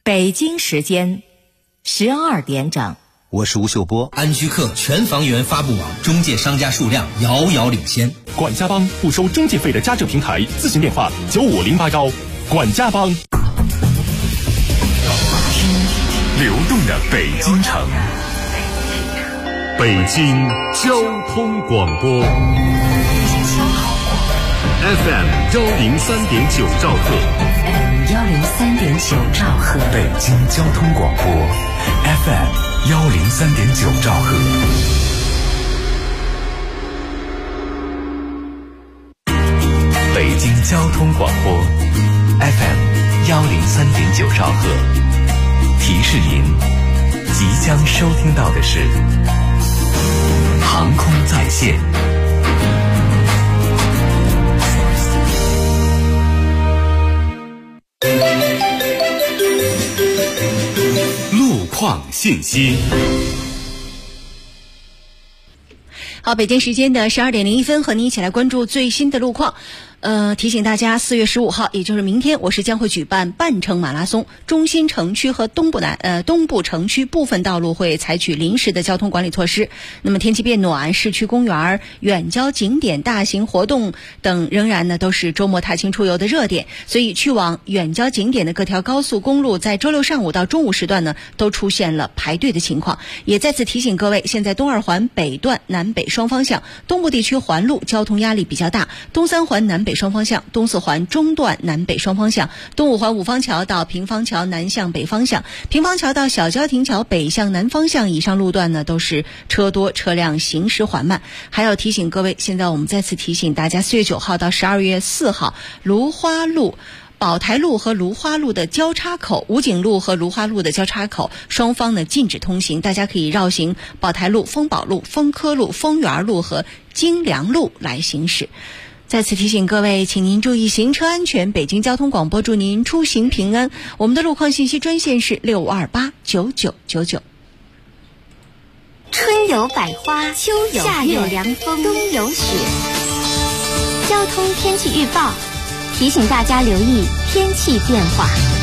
北京时间12点整。 我是吴秀波。 安居客全房源发布网中介商家数量遥遥领先。 管家帮不收中介费的家政平台，咨询电话95081。管家帮。 流动的北京城，北京交通广播 FM 103.9兆赫 103.9兆赫， 北京交通广播 FM 103.9兆赫。北京交通广播 FM 103.9兆赫。提示您，即将收听到的是航空在线。路况信息。 好，北京时间的12点01分，和您一起来关注最新的路况。提醒大家，4月15号，也就是明天，我市将会举办半程马拉松。中心城区和东部城区部分道路会采取临时的交通管理措施。那么天气变暖，市区公园、远郊景点、大型活动等仍然呢都是周末踏青出游的热点。所以去往远郊景点的各条高速公路，在周六上午到中午时段呢，都出现了排队的情况。也再次提醒各位，现在东二环北段南北双方向东部地区环路交通压力比较大，东三环南北双方向、东四环中段南北双方向、东五环五方桥到平方桥南向北方向、平方桥到小交亭桥北向南方向以上路段呢，都是车多，车辆行驶缓慢。还要提醒各位，现在我们再次提醒大家，4月9号到12月4号，芦花路、宝台路和芦花路的交叉口、武警路和芦花路的交叉口双方呢禁止通行，大家可以绕行宝台路、丰宝路、丰科路、丰源路和京良路来行驶。再次提醒各位，请您注意行车安全。北京交通广播祝您出行平安。我们的路况信息专线是65289999。 春有百花，秋有夏有凉风，冬有雪。交通天气预报提醒大家留意天气变化。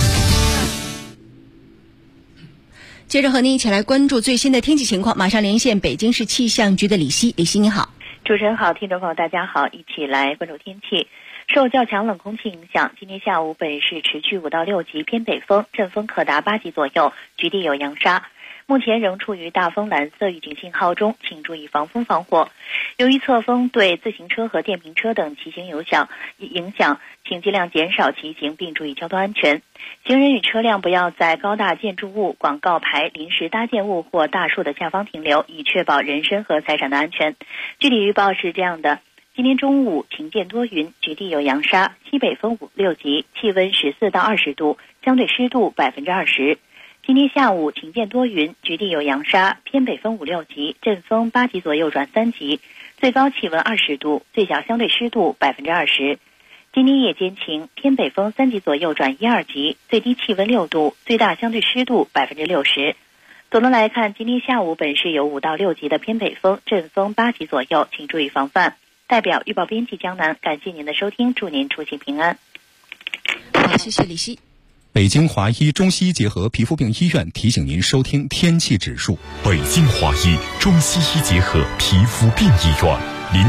接着和您一起来关注最新的天气情况，马上连线北京市气象局的李希。李希你好。 主持人好，听众朋友大家好，一起来关注天气。受较强冷空气影响，今天下午本市持续5到6级偏北风，阵风可达8级左右，局地有扬沙。目前仍处于大风蓝色预警信号中，请注意防风防火。由于侧风对自行车和电瓶车等骑行影响，请尽量减少骑行，并注意交通安全。行人与车辆不要在高大建筑物、广告牌、临时搭建物或大树的下方停留，以确保人身和财产的安全。具体预报是这样的：今天中午晴间多云，局地有扬沙，西北风5、6级，气温14到20度，相对湿度20%。今天下午晴间多云，局地有扬沙，偏北风5、6级，阵风8级左右转3级，最高气温20度，最小相对湿度20%。今天夜间晴，偏北风3级左右转1、2级，最低气温6度，最大相对湿度60%。总的来看，今天下午本市有5到6级的偏北风，阵风8级左右，请注意防范。代表预报编辑江南，感谢您的收听，祝您出行平安。 好，谢谢李希。 北京华医中西医结合皮肤病医院提醒您收听天气指数。 北京华医中西医结合皮肤病医院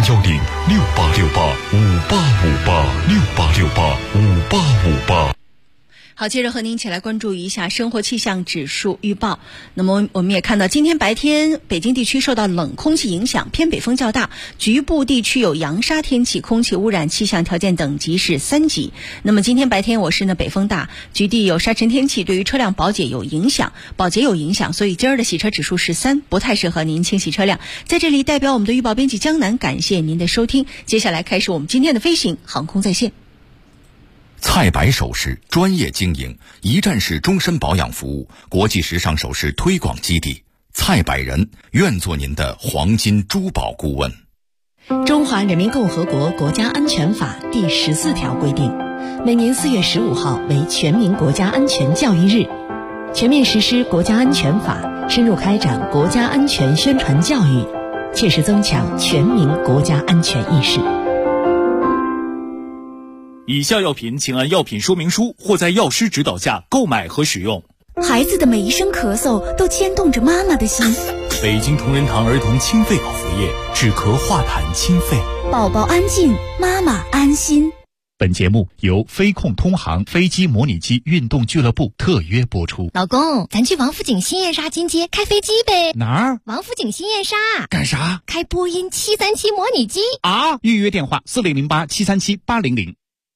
，0106868585868，68685858。 好，接着和您一起来关注一下生活气象指数预报。那么我们也看到，今天白天北京地区受到冷空气影响，偏北风较大，局部地区有扬沙天气，空气污染气象条件等级是3级。那么今天白天我市呢北风大，局地有沙尘天气，对于车辆保洁有影响，所以今儿的洗车指数是3，不太适合您清洗车辆。在这里代表我们的预报编辑江南，感谢您的收听。接下来开始我们今天的飞行航空在线。 蔡白首饰专业经营，一站式终身保养服务，国际时尚首饰推广基地。蔡百人愿做您的黄金珠宝顾问。 中华人民共和国国家安全法第14条规定，每年4月15号为全民国家安全教育日，全面实施国家安全法，深入开展国家安全宣传教育，切实增强全民国家安全意识。 以下药品请按药品说明书或在药师指导下购买和使用。 孩子的每一声咳嗽都牵动着妈妈的心。 北京同仁堂儿童清肺口服液，止咳化痰清肺。 宝宝安静，妈妈安心。 本节目由飞控通航飞机模拟机运动俱乐部特约播出。 老公，咱去王府井新燕莎金街开飞机呗？ 哪儿？ 王府井新燕莎。 干啥？ 开波音737模拟机啊！预约电话4008-737-800。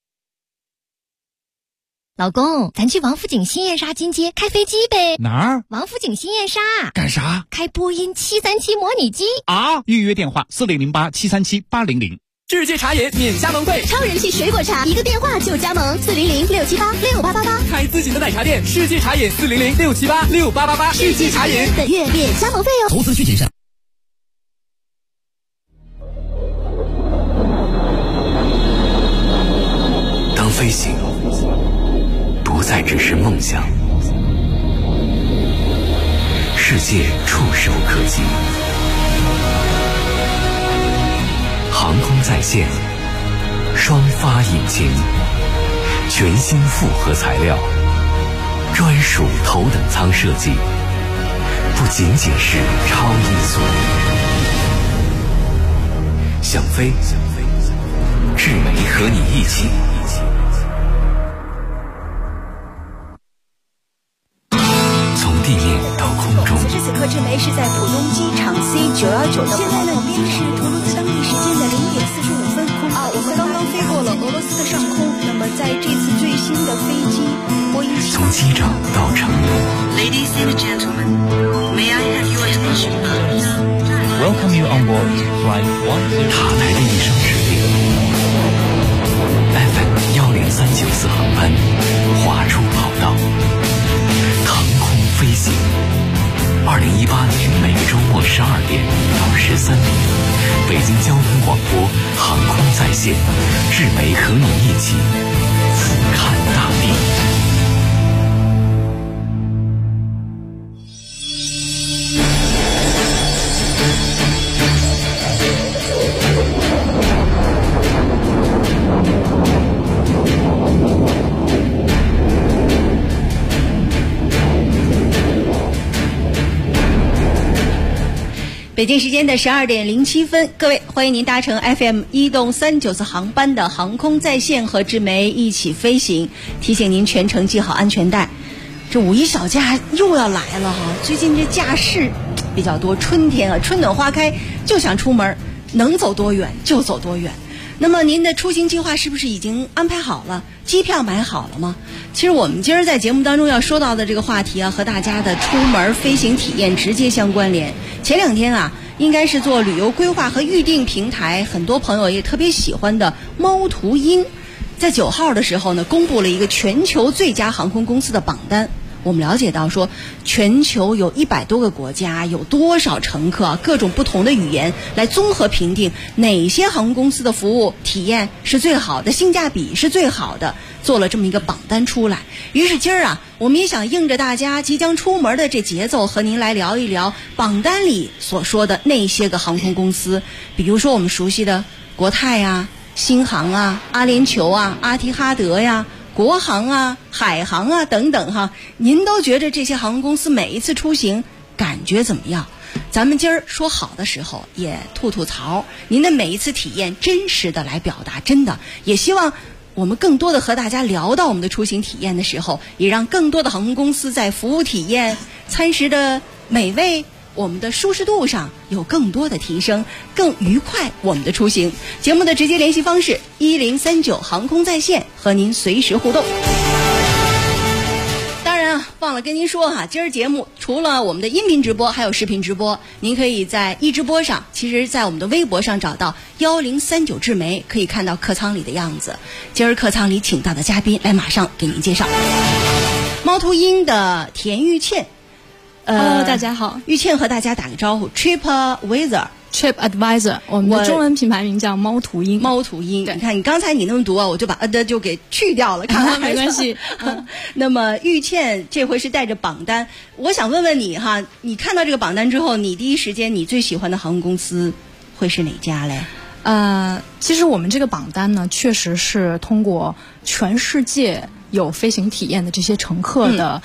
老公，咱去王府井新燕莎金街开飞机呗？ 哪儿？ 王府井新燕莎。 干啥？ 开波音737模拟机啊！预约电话4008-737-800。 世界茶饮免加盟费， 超人气水果茶，一个电话就加盟，400-678-6888。 开自己的奶茶店，世界茶饮400-678-6888。世界茶饮本月免加盟费哦。 投资需谨慎。 当飞行不再只是梦想，世界触手可及。航空在线，双发引擎，全新复合材料，专属头等舱设计，不仅仅是超音速。想飞，智美和你一起。从地面到空中。 此时此刻，智美是在浦东机场 C919的。现在呢，已经是图卢兹当地时间的0点45分。我们刚刚飞过了俄罗斯的上空。那么，在这次最新的飞机波音737， 从机长到成都。 Ladies and gentlemen, may I have your attention, please? Welcome you on board Flight 10. 塔台的一声指令 ，FM 10394航班划出跑道，腾空飞行。2018年每个周末12点到13点，北京交通广播航空在线，智美和你一起俯瞰大地。 北京时间的12点07分，各位，欢迎您搭乘 FM 1动394航班的航空在线，和智梅一起飞行。提醒您全程系好安全带。这五一小假又要来了哈，最近这假释比较多，春天啊，春暖花开，就想出门，能走多远就走多远。那么您的出行计划是不是已经安排好了？机票买好了吗？其实我们今儿在节目当中要说到的这个话题啊，和大家的出门飞行体验直接相关联。前2天啊，应该是做旅游规划和预订平台，很多朋友也特别喜欢的猫途鹰，在9号的时候呢，公布了一个全球最佳航空公司的榜单。我们了解到说，全球有100多个国家，有多少乘客，各种不同的语言，来综合评定哪些航空公司的服务体验是最好的，性价比是最好的，做了这么一个榜单出来。于是今儿啊，我们也想应着大家即将出门的这节奏，和您来聊一聊榜单里所说的那些个航空公司，比如说我们熟悉的国泰啊、新航啊、阿联酋啊、阿提哈德呀、国航啊、海航啊等等哈，您都觉着这些航空公司每一次出行感觉怎么样？咱们今儿说好的时候也吐吐槽，您的每一次体验真实的来表达，真的也希望我们更多的和大家聊到我们的出行体验的时候，也让更多的航空公司在服务体验、餐食的美味、我们的舒适度上有更多的提升，更愉快我们的出行。节目的直接联系方式1039航空在线，和您随时互动。当然啊，忘了跟您说哈，今儿节目除了我们的音频直播，还有视频直播。您可以在一直播上，其实在我们的微博上找到1039智梅，可以看到客舱里的样子。今儿客舱里请到的嘉宾，来马上给您介绍。猫途鹰的田玉倩。 Hello， 大家好。 玉倩和大家打个招呼。 TripAdvisor， 我们的中文品牌名叫猫途鹰。 猫途鹰，你看你刚才你那么读啊，我就把的就给去掉了，看看没关系。 那么玉倩这回是带着榜单，我想问问你哈，你看到这个榜单之后，你第一时间你最喜欢的航空公司会是哪家嘞？ 其实我们这个榜单呢，确实是通过全世界有飞行体验的这些乘客的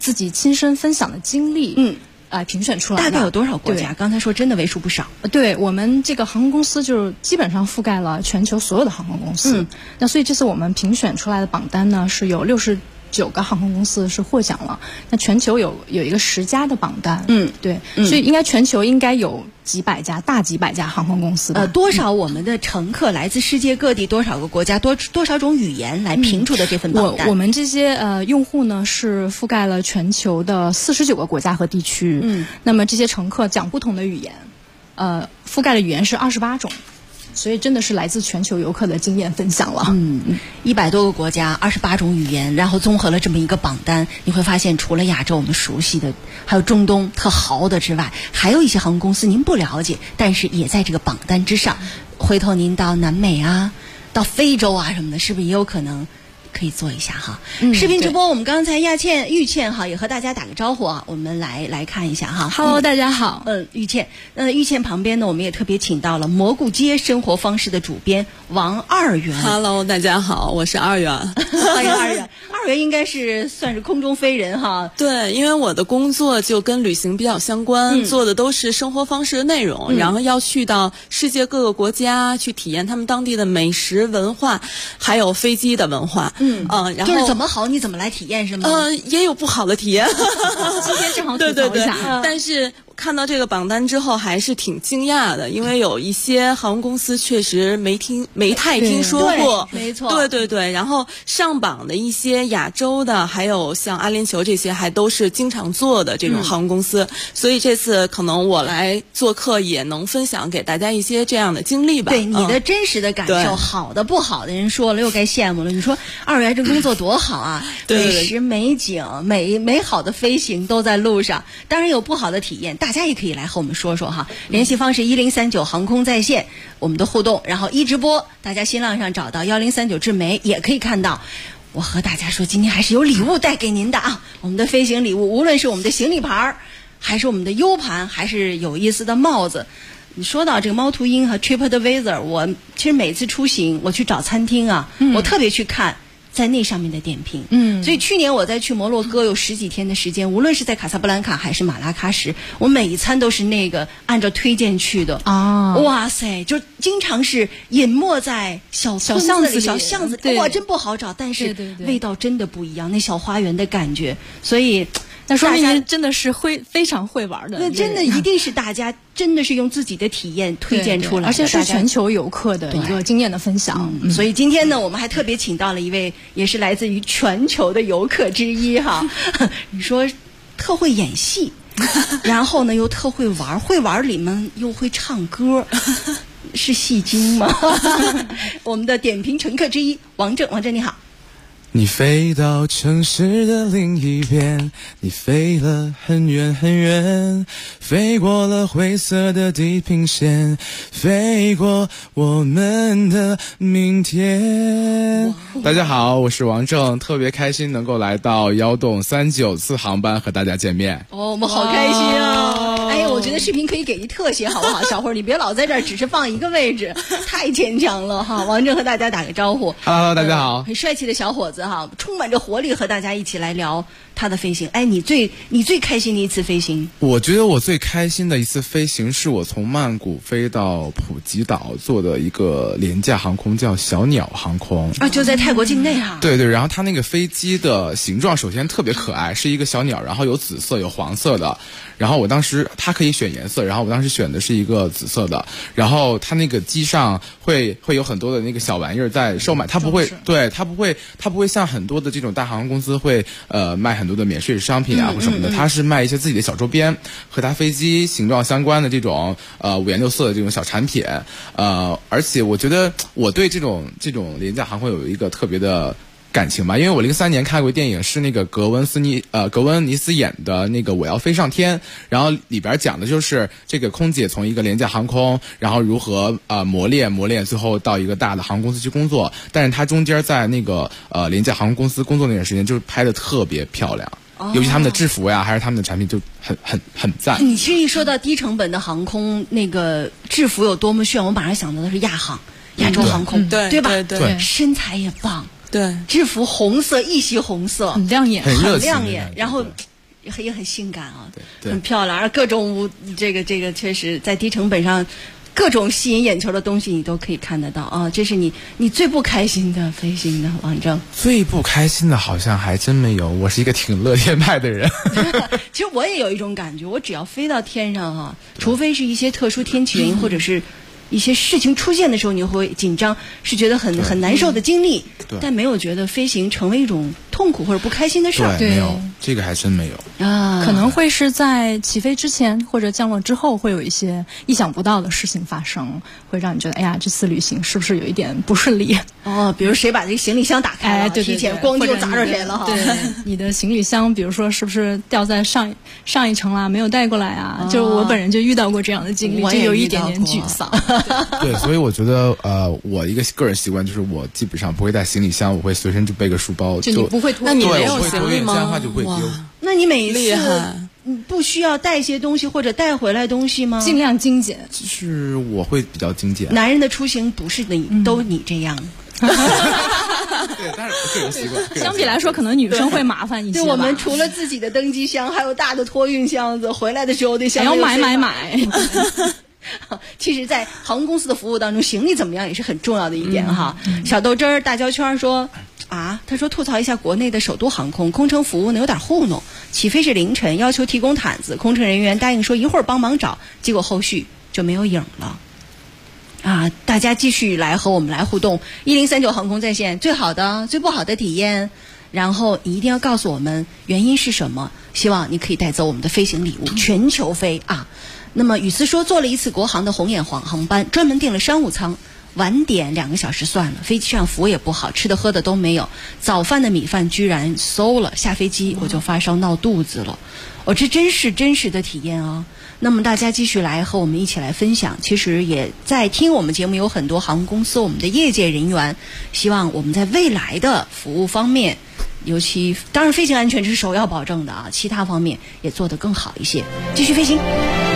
自己亲身分享的经历，评选出来的。 大概有多少国家？刚才说真的为数不少。 对，我们这个航空公司就是基本上覆盖了全球所有的航空公司。那所以这次我们评选出来的榜单呢，是有69个航空公司是获奖了。那全球有一个10家的榜单。对，所以应该全球应该有大几百家航空公司。 多少我们的乘客来自世界各地，多少个国家，多少种语言来评出的这份榜单。 我们这些用户呢是覆盖了全球的49个国家和地区。那么这些乘客讲不同的语言，覆盖的语言是28种。所以真的是来自全球游客的经验分享了。 100多个国家，28种语言，然后综合了这么一个榜单，你会发现除了亚洲我们熟悉的，还有中东特豪的之外，还有一些航空公司您不了解，但是也在这个榜单之上。回头您到南美啊，到非洲啊什么的，是不是也有可能可以做一下哈？视频直播，我们刚才玉倩哈也和大家打个招呼啊，我们来看一下哈。 Hello， 大家好。 玉倩，玉倩旁边呢，我们也特别请到了蘑菇街生活方式的主编王二元。 Hello， 大家好，我是二元。 欢迎二元。二元应该是算是空中飞人哈。 对，因为我的工作就跟旅行比较相关，做的都是生活方式的内容，然后要去到世界各个国家去体验他们当地的美食文化，还有飞机的文化。 然后就是怎么好你怎么来体验是吗？ 也有不好的体验。 今天正好吐槽一下。 但是看到这个榜单之后还是挺惊讶的，因为有一些航空公司确实没太听说过。 没错。 对，然后上榜的一些亚洲的，还有像阿联酋这些，还都是经常做的这种航空公司。所以这次可能我来做客，也能分享给大家一些这样的经历吧。 对你的真实的感受，好的不好的人说了又该羡慕了。你说二元这工作多好啊，美食美景美好的飞行都在路上，当然有不好的体验，大家也可以来和我们说说哈。联系方式1039航空在线，我们的互动，然后直播，大家新浪上找到1039智媒也可以看到。我和大家说，今天还是有礼物带给您的啊！我们的飞行礼物，无论是我们的行李牌，还是我们的 U 盘，还是有意思的帽子。你说到这个猫头鹰和 TripAdvisor， 我其实每次出行我去找餐厅啊，我特别去看在那上面的点评。所以去年我在去摩洛哥有10几天的时间，无论是在卡萨布兰卡还是马拉喀什，我每一餐都是那个按照推荐去的啊！哇塞，就经常是隐没在小巷子里，哇，真不好找，但是味道真的不一样，那小花园的感觉，所以。 那说明您真的是非常会玩的。 那真的一定是大家真的是用自己的体验推荐出来的， 而且是全球游客的一个经验的分享。 所以今天呢，我们还特别请到了一位也是来自于全球的游客之一哈。你说特会演戏，然后呢又特会玩里面又会唱歌。是戏精吗？我们的点评乘客之一王正你好。 你飞到城市的另一边，你飞了很远很远，飞过了灰色的地平线，飞过我们的明天。大家好，我是王正，特别开心能够来到幺洞39次航班和大家见面。 我们好开心啊！哎呀，我觉得视频可以给一特写好不好？小慧，你别老在这儿只是放一个位置，太牵强了哈。王正和大家打个招呼。 Hello， 大家好。 很帅气的小伙子哈，充满着活力，和大家一起来聊他的飞行。哎，你最开心的一次飞行？ 我觉得我最开心的一次飞行是我从曼谷飞到普吉岛坐的一个廉价航空，叫小鸟航空啊，就在泰国境内哈。 对，然后它那个飞机的形状首先特别可爱，是一个小鸟，然后有紫色有黄色的。然后我当时它可以选颜色，然后我当时选的是一个紫色的。然后它那个机上会有很多的那个小玩意儿在售卖，它不会像很多的这种大航空公司会卖很多的免税商品啊或什么的，它是卖一些自己的小周边和它飞机形状相关的这种五颜六色的这种小产品。而且我觉得我对这种廉价航空有一个特别的感情吧，因为我03年看过电影，是那个格温尼斯演的那个我要飞上天，然后里边讲的就是这个空姐从一个廉价航空，然后如何磨练，最后到一个大的航空公司去工作，但是他中间在那个廉价航空公司工作那段时间，就是拍的特别漂亮。尤其他们的制服呀，还是他们的产品就很赞。 你其实一说到低成本的航空，那个制服有多么炫，我马上想到的是亚洲航空，对吧？ 对， 身材也棒。 对， 制服红色，一袭红色， 很亮眼， 很亮眼。然后也很性感啊， 对， 很漂亮，而各种这个确实在低成本上。各种吸引眼球的东西你都可以看得到啊！这是你最不开心的飞行的王正。 最不开心的好像还真没有，我是一个挺乐天派的人。 其实我也有一种感觉，我只要飞到天上哈，除非是一些特殊天气原因，或者是一些事情出现的时候，你会紧张，是觉得很难受的经历，但没有觉得飞行成为一种痛苦或者不开心的事儿。 对，没有，这个还真没有啊。 可能会是在起飞之前或者降落之后，会有一些意想不到的事情发生，会让你觉得，哎呀，这次旅行是不是有一点不顺利？ 哦，比如谁把这个行李箱打开了， 对， 提前咣就砸着谁了哈。 对，你的行李箱，比如说是不是掉在上一层啦，没有带过来啊？就我本人就遇到过这样的经历，就有一点点沮丧。 对，所以我觉得我一个个人习惯就是我基本上不会带行李箱，我会随身就背个书包。 就你不会拖， 那你没有行李吗？ 这样的话就不会丢。 那你每一次不需要带一些东西或者带回来东西吗？ 尽量精简。 就是我会比较精简。 男人的出行不是都你这样。 对，但是个人习惯。 相比来说，可能女生会麻烦一些。 对，我们除了自己的登机箱，还有大的托运箱子，回来的时候得还要买。 其实，在航空公司的服务当中，行李怎么样也是很重要的一点哈。小豆汁儿大胶圈说啊，他说吐槽一下国内的首都航空空乘服务呢有点糊弄，起飞是凌晨，要求提供毯子，空乘人员答应说一会儿帮忙找，结果后续就没有影了。啊，大家继续来和我们来互动，1039航空在线，最好的、最不好的体验，然后你一定要告诉我们原因是什么，希望你可以带走我们的飞行礼物，全球飞啊。那么雨思说坐了一次国航的红眼航班，专门订了商务舱，晚点2个小时算了，飞机上服务也不好，吃的喝的都没有，早饭的米饭居然馊了，下飞机我就发烧闹肚子了。这真是真实的体验啊。那么大家继续来和我们一起来分享，其实也在听我们节目有很多航空公司我们的业界人员，希望我们在未来的服务方面，尤其当然飞行安全是首要保证的啊，其他方面也做得更好一些。继续飞行。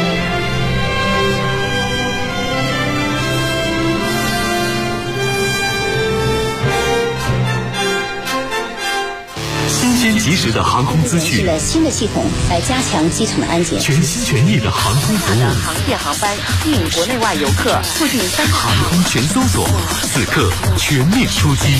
新鲜及时的航空资讯， 了新的系统来加强机场的安检， 全心全意的航空服务， 航线航班吸引国内外游客，促进3个航空全搜索，此刻全面出击。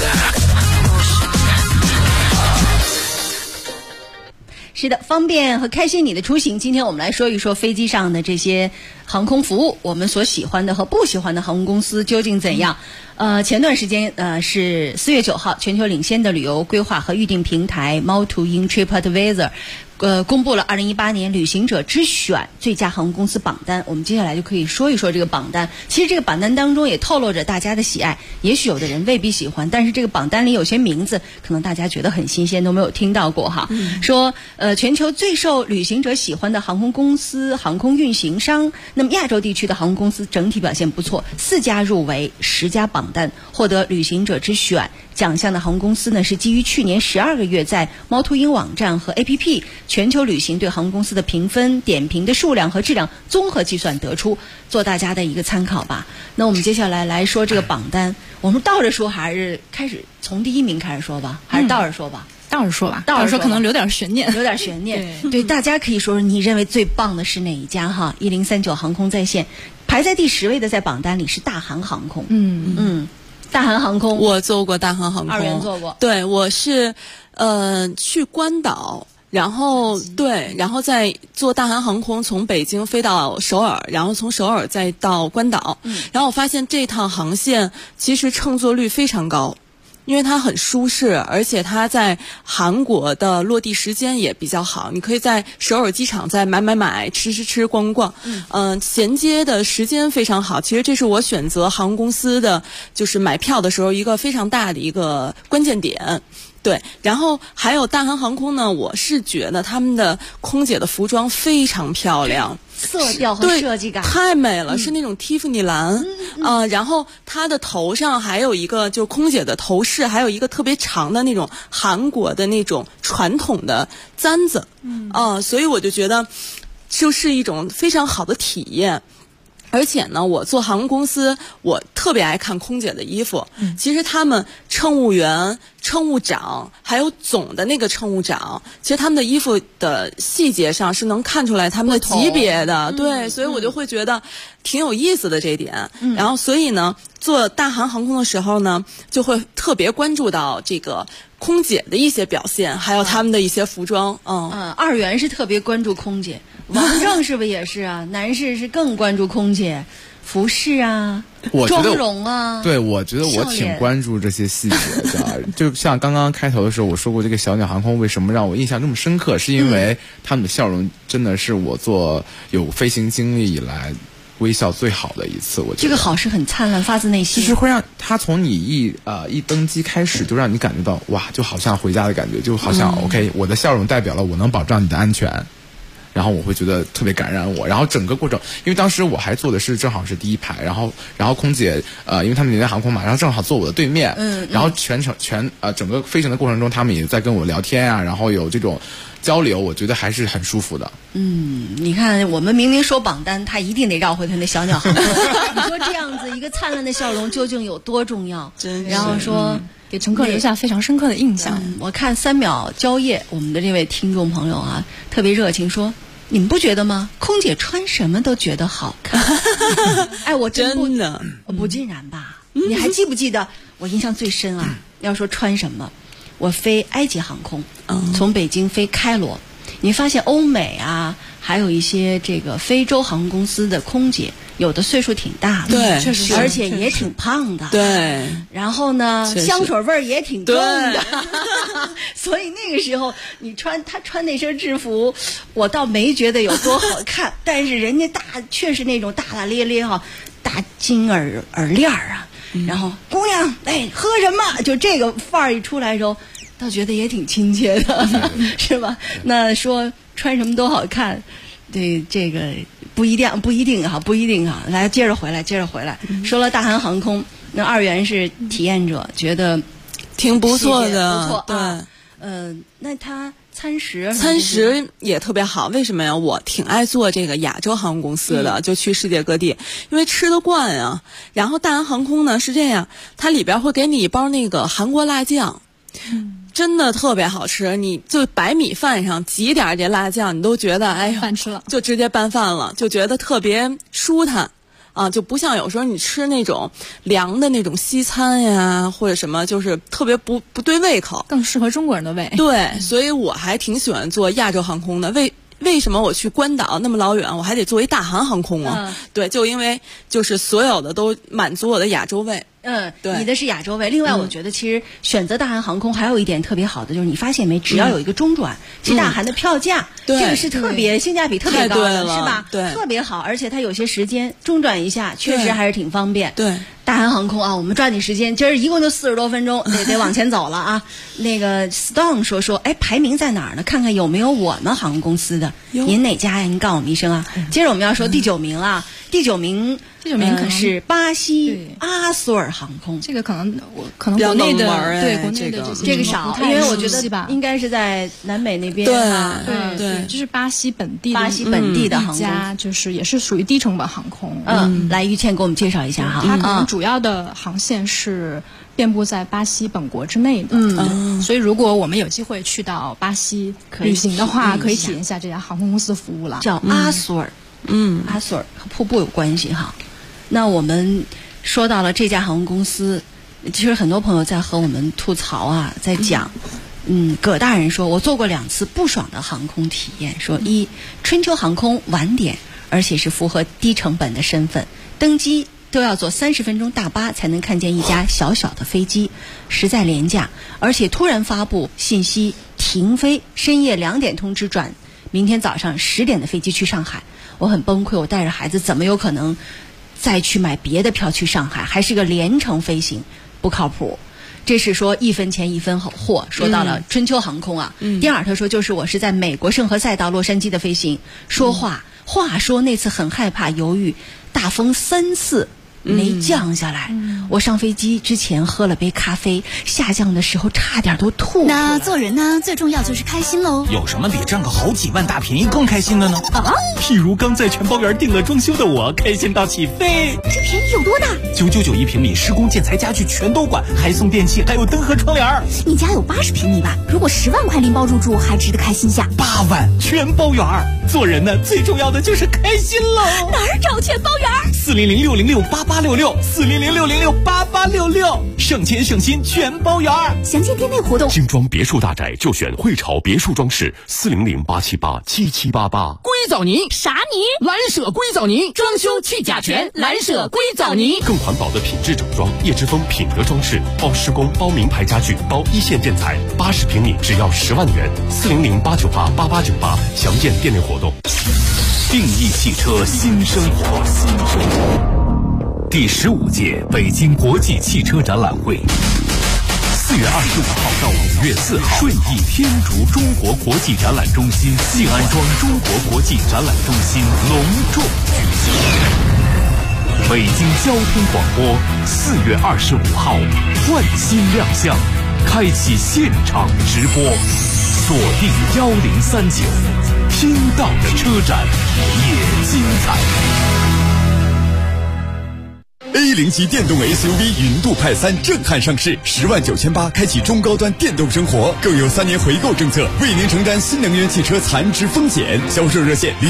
是的，方便和开心你的出行。今天我们来说一说飞机上的这些航空服务，我们所喜欢的和不喜欢的航空公司究竟怎样？前段时间是4月9号，全球领先的旅游规划和预订平台猫途鹰 TripAdvisor公布了2018年旅行者之选最佳航空公司榜单。我们接下来就可以说一说这个榜单。其实这个榜单当中也透露着大家的喜爱，也许有的人未必喜欢，但是这个榜单里有些名字可能大家觉得很新鲜，都没有听到过哈。说全球最受旅行者喜欢的航空公司、航空运行商，那么亚洲地区的航空公司整体表现不错，4家入围10家榜单，获得旅行者之选奖项的航空公司呢，是基于去年12个月在猫途鹰网站和 APP 全球旅行对航空公司的评分点评的数量和质量综合计算得出，做大家的一个参考吧。那我们接下来来说这个榜单，我们倒着说还是开始从第1名开始说吧，还是倒着说吧？ 倒着说吧，倒着说可能留点悬念， 留点悬念。对，大家可以说说你认为最棒的是哪一家哈？1039航空在线排在第10位的，在榜单里是大韩航空。大韩航空， 我坐过大韩航空， 二元坐过。 对，我是去关岛。然后再坐大韩航空从北京飞到首尔，然后从首尔再到关岛。然后我发现这趟航线其实乘坐率非常高，因为它很舒适，而且它在韩国的落地时间也比较好，你可以在首尔机场再买，吃，逛，衔接的时间非常好。其实这是我选择航空公司的就是买票的时候一个非常大的一个关键点。对，然后还有大韩航空呢，我是觉得他们的空姐的服装非常漂亮， 色调和设计感太美了，是那种蒂芙尼蓝然后它的头上还有一个就空姐的头饰，还有一个特别长的那种韩国的那种传统的簪子所以我就觉得就是一种非常好的体验。而且呢，我做航空公司，我特别爱看空姐的衣服。其实他们乘务员乘务长，还有总的那个乘务长，其实他们的衣服的细节上是能看出来他们的级别的，对，所以我就会觉得挺有意思的这一点。然后所以呢，做大韩航空的时候呢，就会特别关注到这个空姐的一些表现，还有他们的一些服装。 二元是特别关注空姐，王正是不是也是啊？男士是更关注空姐。服饰啊，妆容啊， 对，我觉得我挺关注这些细节的。就像刚刚开头的时候我说过，这个小鸟航空为什么让我印象这么深刻，是因为他们的笑容真的是我做有飞行经历以来微笑最好的一次。我觉得这个好是很灿烂，发自内心， 就是会让他从你一登机开始就让你感觉到哇，就好像回家的感觉，就好像OK，我的笑容代表了我能保障你的安全。然后我会觉得特别感染我，然后整个过程，因为当时我还坐的是正好是第一排，然后空姐因为他们联合航空嘛，然后正好坐我的对面，然后整个飞行的过程中，他们也在跟我聊天啊，然后有这种交流，我觉得还是很舒服的。 你看我们明明说榜单，他一定得绕回他那小鸟航空。你说这样子一个灿烂的笑容究竟有多重要？然后说给乘客留下非常深刻的印象。 我看3秒蕉叶，我们的这位听众朋友啊，特别热情说。你们不觉得吗？空姐穿什么都觉得好看。哎，我真的不尽然吧？你还记不记得我印象最深啊？要说穿什么，我飞埃及航空，从北京飞开罗，你发现欧美啊，还有一些这个非洲航空公司的空姐，有的岁数挺大的， 对， 确实，而且也挺胖的， 对。 然后呢，香水味儿也挺重的，所以那个时候他穿那身制服，我倒没觉得有多好看，但是人家确实那种大大咧咧哈，大金耳链啊，然后姑娘，哎，喝什么？就这个范儿一出来的时候，倒觉得也挺亲切的，是吧？那说穿什么都好看。对，这个不一定哈。来，接着回来。说了大韩航空，那二元是体验者，觉得挺不错的， 不错。 对， 那他餐食也特别好。为什么呀？我挺爱做这个亚洲航空公司的，就去世界各地，因为吃得惯啊。然后大韩航空呢是这样，它里边会给你一包那个韩国辣酱。真的特别好吃，你就白米饭上挤点这辣酱，你都觉得哎呦， 饭吃了就直接拌饭了，就觉得特别舒坦啊，就不像有时候你吃那种凉的那种西餐呀，或者什么，就是特别不对胃口， 更适合中国人的胃。 对，所以我还挺喜欢做亚洲航空的。为什么我去关岛那么老远，我还得做一大韩航空啊？对，就因为就是所有的都满足我的亚洲胃。对， 你的是亚洲胃。另外，我觉得其实选择大韩航空还有一点特别好的，就是你发现没，只要有一个中转，其实大韩的票价这个是特别性价比特别高的，是吧？ 对， 特别好，而且它有些时间中转一下，确实还是挺方便。 对， 大韩航空啊，我们抓紧时间，今儿一共就40多分钟，得往前走了啊。那个 Stone 说，哎，排名在哪儿呢？看看有没有我们航空公司的。您哪家呀？您告诉我们一声啊。接着我们要说第9名了，第九名可能是巴西阿索尔航空， 这个可能国内的国内的这个少，因为我觉得应该是在南美那边。 对，这是巴西本地的航空，一家就是也是属于低成本航空。 来，于倩给我们介绍一下哈。 它可能主要的航线是遍布在巴西本国之内的，所以如果我们有机会去到巴西旅行的话，可以体验一下这家航空公司的服务了。 叫阿索尔，阿索尔和瀑布有关系哈。那我们说到了这家航空公司，其实很多朋友在和我们吐槽啊，在讲，葛大人说，我做过2次不爽的航空体验，说一，春秋航空晚点，而且是符合低成本的身份，登机都要坐30分钟大巴才能看见一家小小的飞机，实在廉价，而且突然发布信息停飞，深夜2点通知转明天早上10点的飞机去上海，我很崩溃，我带着孩子怎么有可能再去买别的票去上海，还是个连程飞行，不靠谱。这是说1分钱1分货。说到了春秋航空啊，第二他说就是我是在美国圣何塞到洛杉矶的飞行，话说那次很害怕，犹豫，大风3次没降下来。我上飞机之前喝了杯咖啡，下降的时候差点都吐。 那做人呢，最重要就是开心喽。 有什么比挣个好几万大便宜更开心的呢？譬如刚在全包园订了装修的我，开心到起飞。 这便宜有多大 ？999一平米，施工建材家具全都管，还送电器，还有灯和窗帘。 你家有80平米吧？如果10万块拎包入住，还值得开心下。 8万全包园，做人呢最重要的就是开心喽。 哪儿找全包园 ？400-606-8866，400-606-8866，省钱省心全包园。 详见店内活动。 精装别墅大宅就选汇潮别墅装饰，400-878-7788。 硅藻泥啥泥？ 蓝舍硅藻泥，装修去甲醛，蓝舍硅藻泥。 更环保的品质整装，叶之峰品德装饰，包施工，包名牌家具，包一线建材，80平米只要10万元，400-898-8898，详见店内活动。定义汽车新生活，第15届北京国际汽车展览会，4月25号到5月4号，顺义天竺中国国际展览中心静安庄中国国际展览中心隆重举行。北京交通广播4月25号换新亮相，开启现场直播，锁定1039，听到的车展也精彩。A0级电动 SUV 云度派3震撼上市，10.98万开启中高端电动生活，更有3年回购政策，为您承担新能源汽车残值风险。销售热线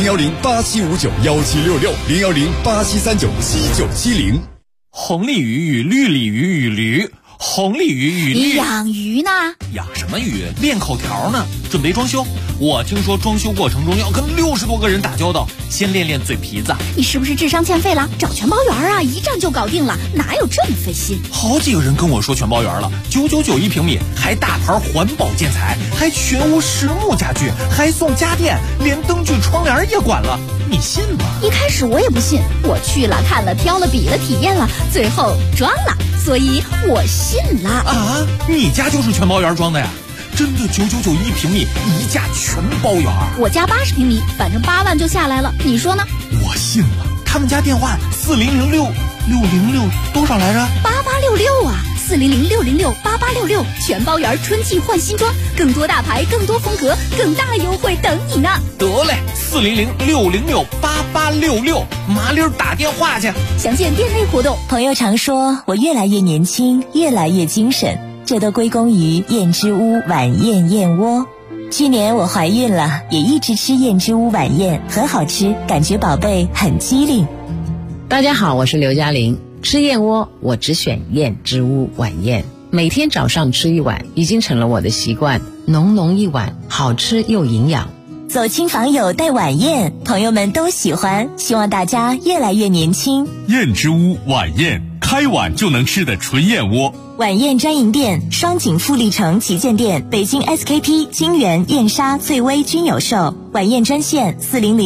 010-8759-1766，010-8739-7970。 红鲤鱼与绿鲤鱼与驴，红鲤鱼与绿。 你养鱼呢？ 养什么鱼？练口条呢。准备装修，我听说装修过程中要跟60多个人打交道，先练练嘴皮子。 你是不是智商欠费了？找全包园啊，一站就搞定了，哪有这么费心？ 好几个人跟我说全包园了，999一平米，还大牌环保建材，还全屋实木家具，还送家电，连灯具窗帘也管了，你信吗？ 一开始我也不信，我去了看了挑了比了体验了，最后装了，所以我信了。 啊，你家就是全包园装的呀？真的999一平米，一价全包园。 我家80平米，反正8万就下来了，你说呢？ 我信了。他们家电话4006606多少来着 ？8866啊，400-606-8866，全包园春季换新装，更多大牌，更多风格，更大优惠等你呢。 得嘞，400-606-8866，麻溜打电话去。 详见店内活动。 朋友常说我越来越年轻，越来越精神，这都归功于燕之屋晚宴燕窝。去年我怀孕了，也一直吃燕之屋晚宴，很好吃，感觉宝贝很机灵。 大家好，我是刘嘉玲。吃燕窝我只选燕之屋晚宴，每天早上吃一碗，已经成了我的习惯，浓浓一碗，好吃又营养。 走亲访友带晚宴，朋友们都喜欢，希望大家越来越年轻。 燕之屋晚宴，开碗就能吃的纯燕窝。 晚宴专营店：双井富力城旗舰店、北京 SKP、金源、燕莎、最微均有售。晚宴专线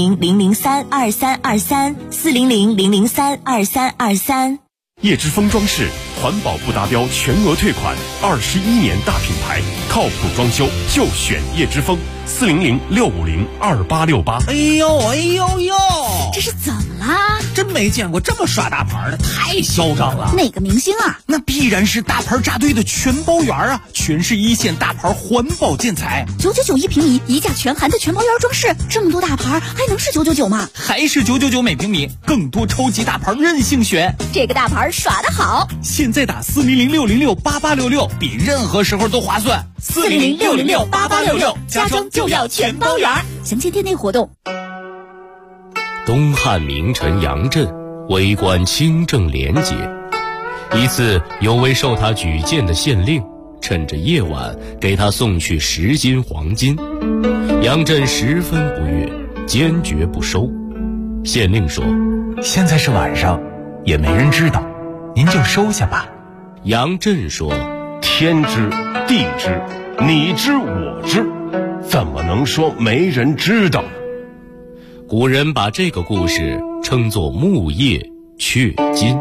400-003-2323，400-003-2323。 叶之峰装饰，环保不达标全额退款，21年大品牌，靠谱装修就选叶之峰，400-650-2868。 哎呦， 这是怎么啦？ 真没见过这么耍大牌的，太嚣张了。 哪个明星啊？ 那必然是大牌扎堆的全包园啊，全是一线大牌环保建材。 999一平米，一价全含的全包园装饰，这么多大牌还能是999吗？ 还是999每平米，更多超级大牌任性选。 这个大牌耍得好， 现在打400-606-8866，比任何时候都划算。 400-606-8866，家装就要全包园。详见店内活动。 东汉名臣杨震为官清正廉洁，一次有位受他举荐的县令趁着夜晚给他送去10斤黄金，杨震十分不悦，坚决不收。县令说： 现在是晚上，也没人知道，您就收下吧。 杨震说： 天知地知，你知我知，怎么能说没人知道呢？ 古人把这个故事称作木叶雀金。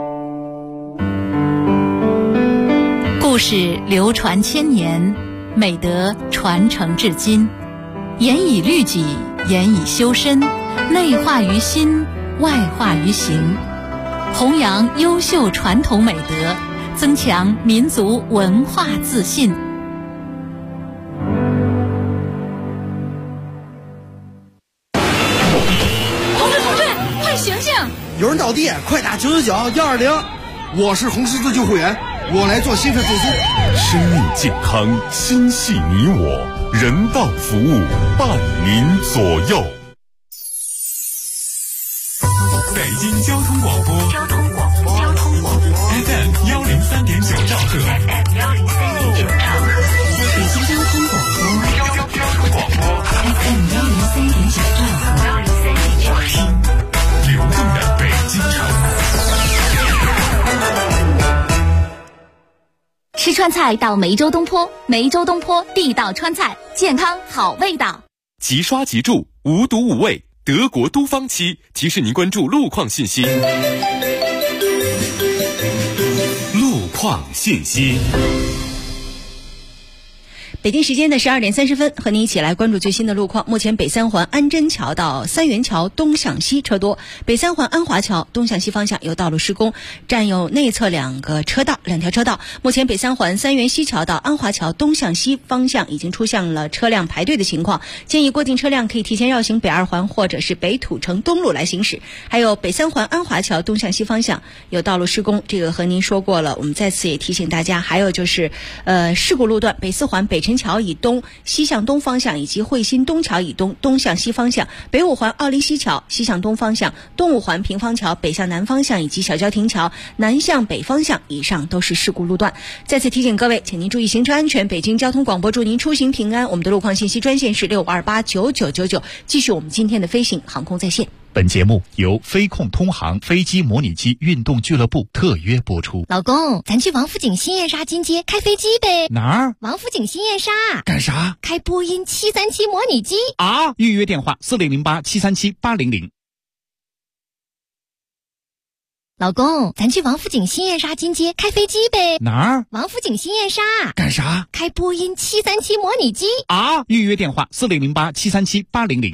故事流传千年，美德传承至今，严以律己，严以修身，内化于心，外化于行。 弘扬优秀传统美德，增强民族文化自信。 同志，快醒醒！ 有人倒地，快打999-120。 我是红十字救护员，我来做心肺复苏。 生命健康，心系你我，人道服务，伴您左右。北京交通广播FM 103.9兆赫， 北京交通广播 FM 103.9兆赫， 流动的北京城。 吃川菜到梅州东坡，梅州东坡地道川菜，健康好味道。 即刷即住，无毒无味，德国都方漆提示您关注路况信息。路况信息。 北京时间的12点30分，和您一起来关注最新的路况。目前北三环安贞桥到三元桥东向西车多，北三环安华桥东向西方向有道路施工，占有内侧两条车道。目前北三环三元西桥到安华桥东向西方向已经出现了车辆排队的情况，建议过境车辆可以提前绕行北二环或者是北土城东路来行驶。还有北三环安华桥东向西方向有道路施工，这个和您说过了，我们再次也提醒大家。还有就是事故路段北四环北辰桥以东西向东方向以及汇鑫东桥以东东向西方向，北五环奥林西桥西向东方向，东五环平方桥北向南方向以及小郊亭桥南向北方向，以上都是事故路段。再次提醒各位，请您注意行车安全。北京交通广播祝您出行平安。我们的路况信息专线是65289999。继续我们今天的飞行航空在线。 本节目由飞控通航飞机模拟机运动俱乐部特约播出。 老公，咱去王府井新燕莎金街开飞机呗。 哪儿？ 王府井新燕莎。 干啥？ 开波音737模拟机啊！预约电话4008737800。 老公，咱去王府井新燕莎金街开飞机呗。 哪儿？ 王府井新燕莎。 干啥？ 开波音737模拟机啊！预约电话4008737800。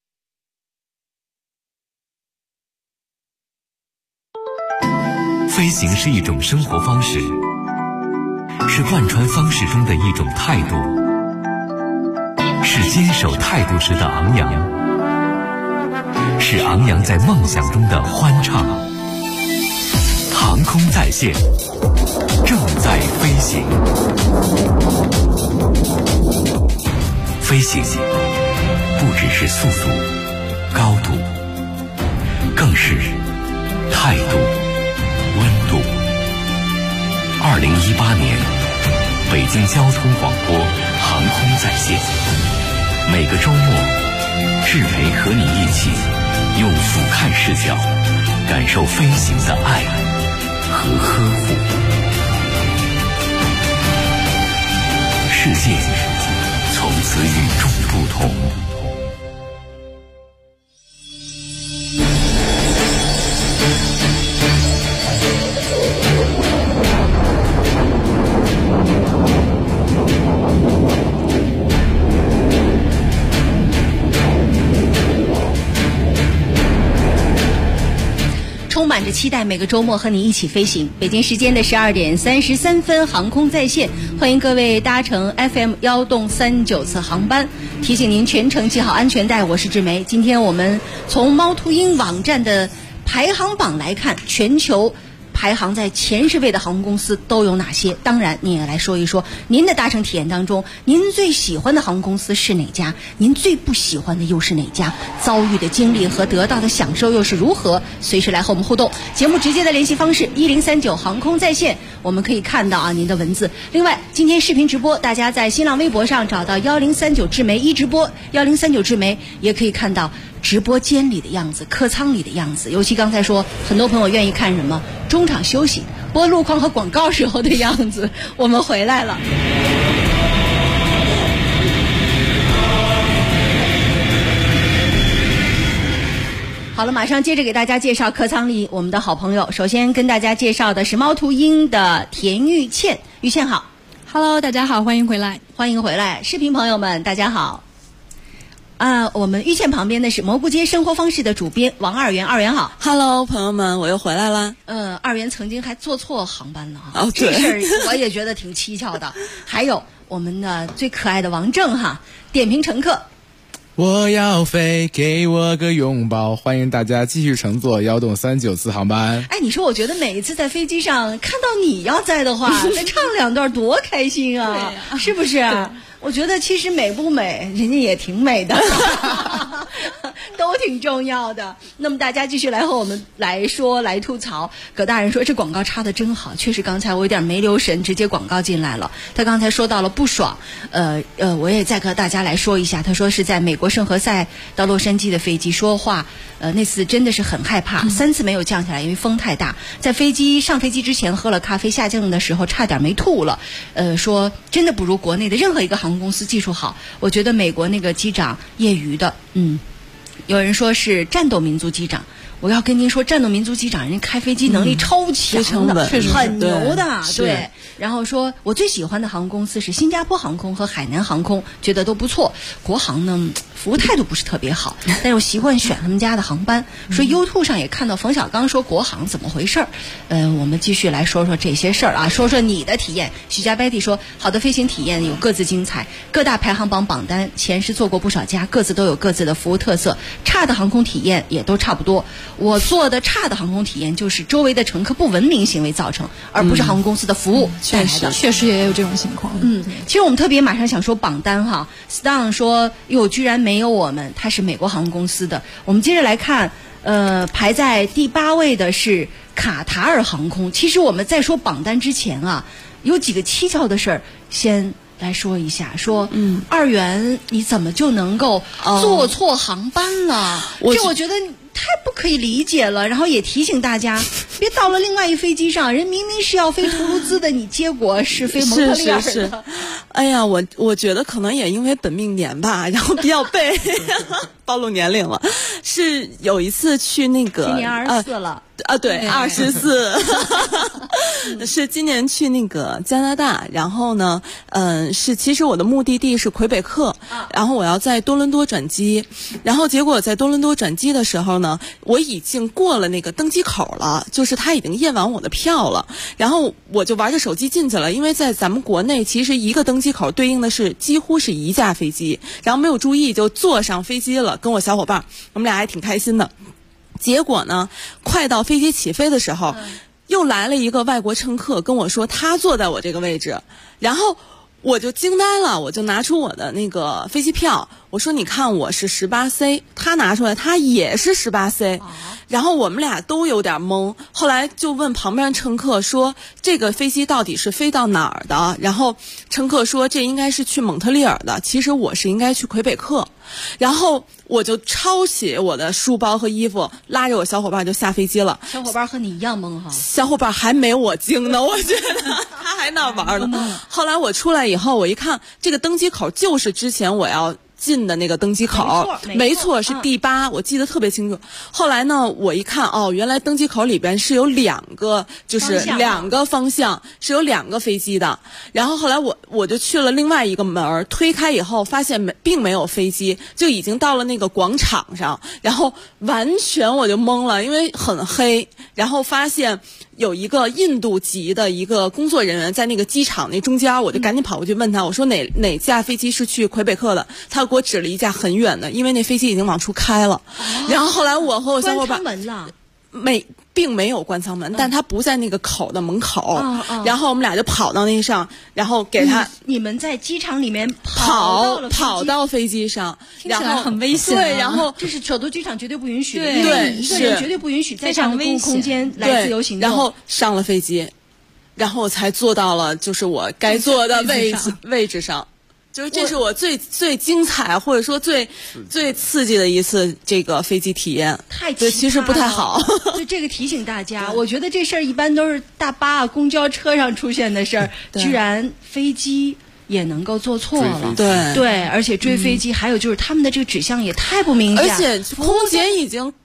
飞行是一种生活方式，是贯穿方式中的一种态度，是坚守态度时的昂扬，是昂扬在梦想中的欢畅。航空在线，正在飞行。飞行不只是速度、高度，更是态度、温度。2018年，北京交通广播航空在线，每个周末，志培和你一起用俯瞰视角，感受飞行的爱和呵护。世界从此与众不同。 充满着期待，每个周末和你一起飞行。北京时间的12点33分，航空在线，欢迎各位搭乘 FM 139次航班。提醒您全程系好安全带，我是志梅。今天我们从猫头鹰网站的排行榜来看，全球排行在前10位的航空公司都有哪些？当然，你也来说一说您的搭乘体验当中，您最喜欢的航空公司是哪家？您最不喜欢的又是哪家？遭遇的经历和得到的享受又是如何？随时来和我们互动。节目直接的联系方式1039航空在线，我们可以看到您的文字。另外，今天视频直播，大家在新浪微博上找到1039智媒一直播，1039智媒也可以看到直播间里的样子，客舱里的样子。尤其刚才说，很多朋友愿意看什么中场休息播路况和广告时候的样子。我们回来了。好了，马上接着给大家介绍客舱里我们的好朋友。首先跟大家介绍的是猫头鹰的田玉倩。玉倩好。 Hello， 大家好，欢迎回来。 欢迎回来。视频朋友们大家好。 我们遇见旁边的是蘑菇街生活方式的主编王二元，二元好。 Hello， 朋友们，我又回来了。 二元曾经还坐错航班了哈， 哦， 这事儿我也觉得挺蹊跷的。还有我们的最可爱的王正哈，点评乘客。 我要飞，给我个拥抱，欢迎大家继续乘坐幺洞39次航班。 哎，你说我觉得每一次在飞机上看到你要在的话，再唱两段多开心啊，是不是？我觉得其实美不美，人家也挺美的，都挺重要的。那么大家继续来和我们来说，来吐槽。葛大人说这广告插的真好，确实刚才我有点没留神，直接广告进来了。他刚才说到了不爽，我也再和大家来说一下。他说是在美国圣何塞到洛杉矶的飞机说话，那次真的是很害怕，3次没有降下来，因为风太大。在上飞机之前喝了咖啡，下降的时候差点没吐了。说真的不如国内的任何一个航空公司技术好。我觉得美国那个机长业余的，有人说是战斗民族机长。我要跟您说，战斗民族机长人家开飞机能力超强的，很牛的，对。然后说我最喜欢的航空公司是新加坡航空和海南航空，觉得都不错。国航呢，服务态度不是特别好，但是我习惯选他们家的航班。说 YouTube 上也看到冯小刚说国航怎么回事儿。我们继续来说说这些事儿啊，说说你的体验。徐家 Betty 说，好的飞行体验有各自精彩，各大排行榜榜单前是做过不少家，各自都有各自的服务特色。差的航空体验也都差不多。我做的差的航空体验就是周围的乘客不文明行为造成，而不是航空公司的服务带来的。 确实也有这种情况。 其实我们特别马上想说榜单哈 ，Stan 说哟，居然没有我们，他是美国航空公司的。我们接着来看，排在第8位的是卡塔尔航空。其实我们在说榜单之前啊，有几个蹊跷的事儿，先来说一下。说二元你怎么就能够坐错航班了？这我觉得太不可以理解了。然后也提醒大家，别到了另外一飞机上，人明明是要飞图卢兹的，你结果是飞蒙特利尔的。 是。哎呀，我觉得可能也因为本命年吧，然后比较背，暴露年龄了。是有一次去那个， 今年24了。 对，24，是今年去那个加拿大，然后呢，其实我的目的地是魁北克，然后我要在多伦多转机，然后结果在多伦多转机的时候呢，我已经过了那个登机口了，就是他已经验完我的票了，然后我就玩着手机进去了，因为在咱们国内其实一个登机口对应的是几乎是一架飞机，然后没有注意就坐上飞机了，跟我小伙伴，我们俩还挺开心的。结果呢，快到飞机起飞的时候，又来了一个外国乘客跟我说他坐在我这个位置，然后我就惊呆了，我就拿出我的那个飞机票，我说你看我是18C， 他拿出来他也是18C，然后我们俩都有点懵，后来就问旁边乘客说这个飞机到底是飞到哪儿的，然后乘客说这应该是去蒙特利尔的，其实我是应该去魁北克，然后我就抄起我的书包和衣服，拉着我小伙伴就下飞机了。 小伙伴和你一样懵哈？ 小伙伴还没我精呢，我觉得他还那玩呢。后来我出来以后，我一看这个登机口就是之前我要进的那个登机口，没错是第8，我记得特别清楚。后来呢，我一看原来登机口里边是有2个，就是2个方向是有2个飞机的。然后后来我就去了另外一个门，推开以后发现并没有飞机，就已经到了那个广场上，然后完全我就懵了，因为很黑，然后发现有一个印度籍的一个工作人员在那个机场那中间，我就赶紧跑过去问他，我说哪架飞机是去魁北克的？他给我指了一架很远的，因为那飞机已经往出开了。然后后来我和我小伙伴并没有关舱门，但他不在那个口的门口，然后我们俩就跑到那上，然后给他。 你们在机场里面跑到飞机上， 然后很危险。 对，然后这是首都机场绝对不允许的， 对， 一个人绝对不允许在这样的公共空间来自由行动。 然后上了飞机，然后我才坐到了就是我该坐的位置上。就是这是我最精彩或者说最刺激的一次这个飞机体验， 太奇葩了， 其实不太好。 就这个提醒大家，我觉得这事儿一般都是大巴、公交车上出现的事儿，居然飞机也能够做错了。 对， 而且追飞机，还有就是他们的这个指向也太不明显， 而且空姐已经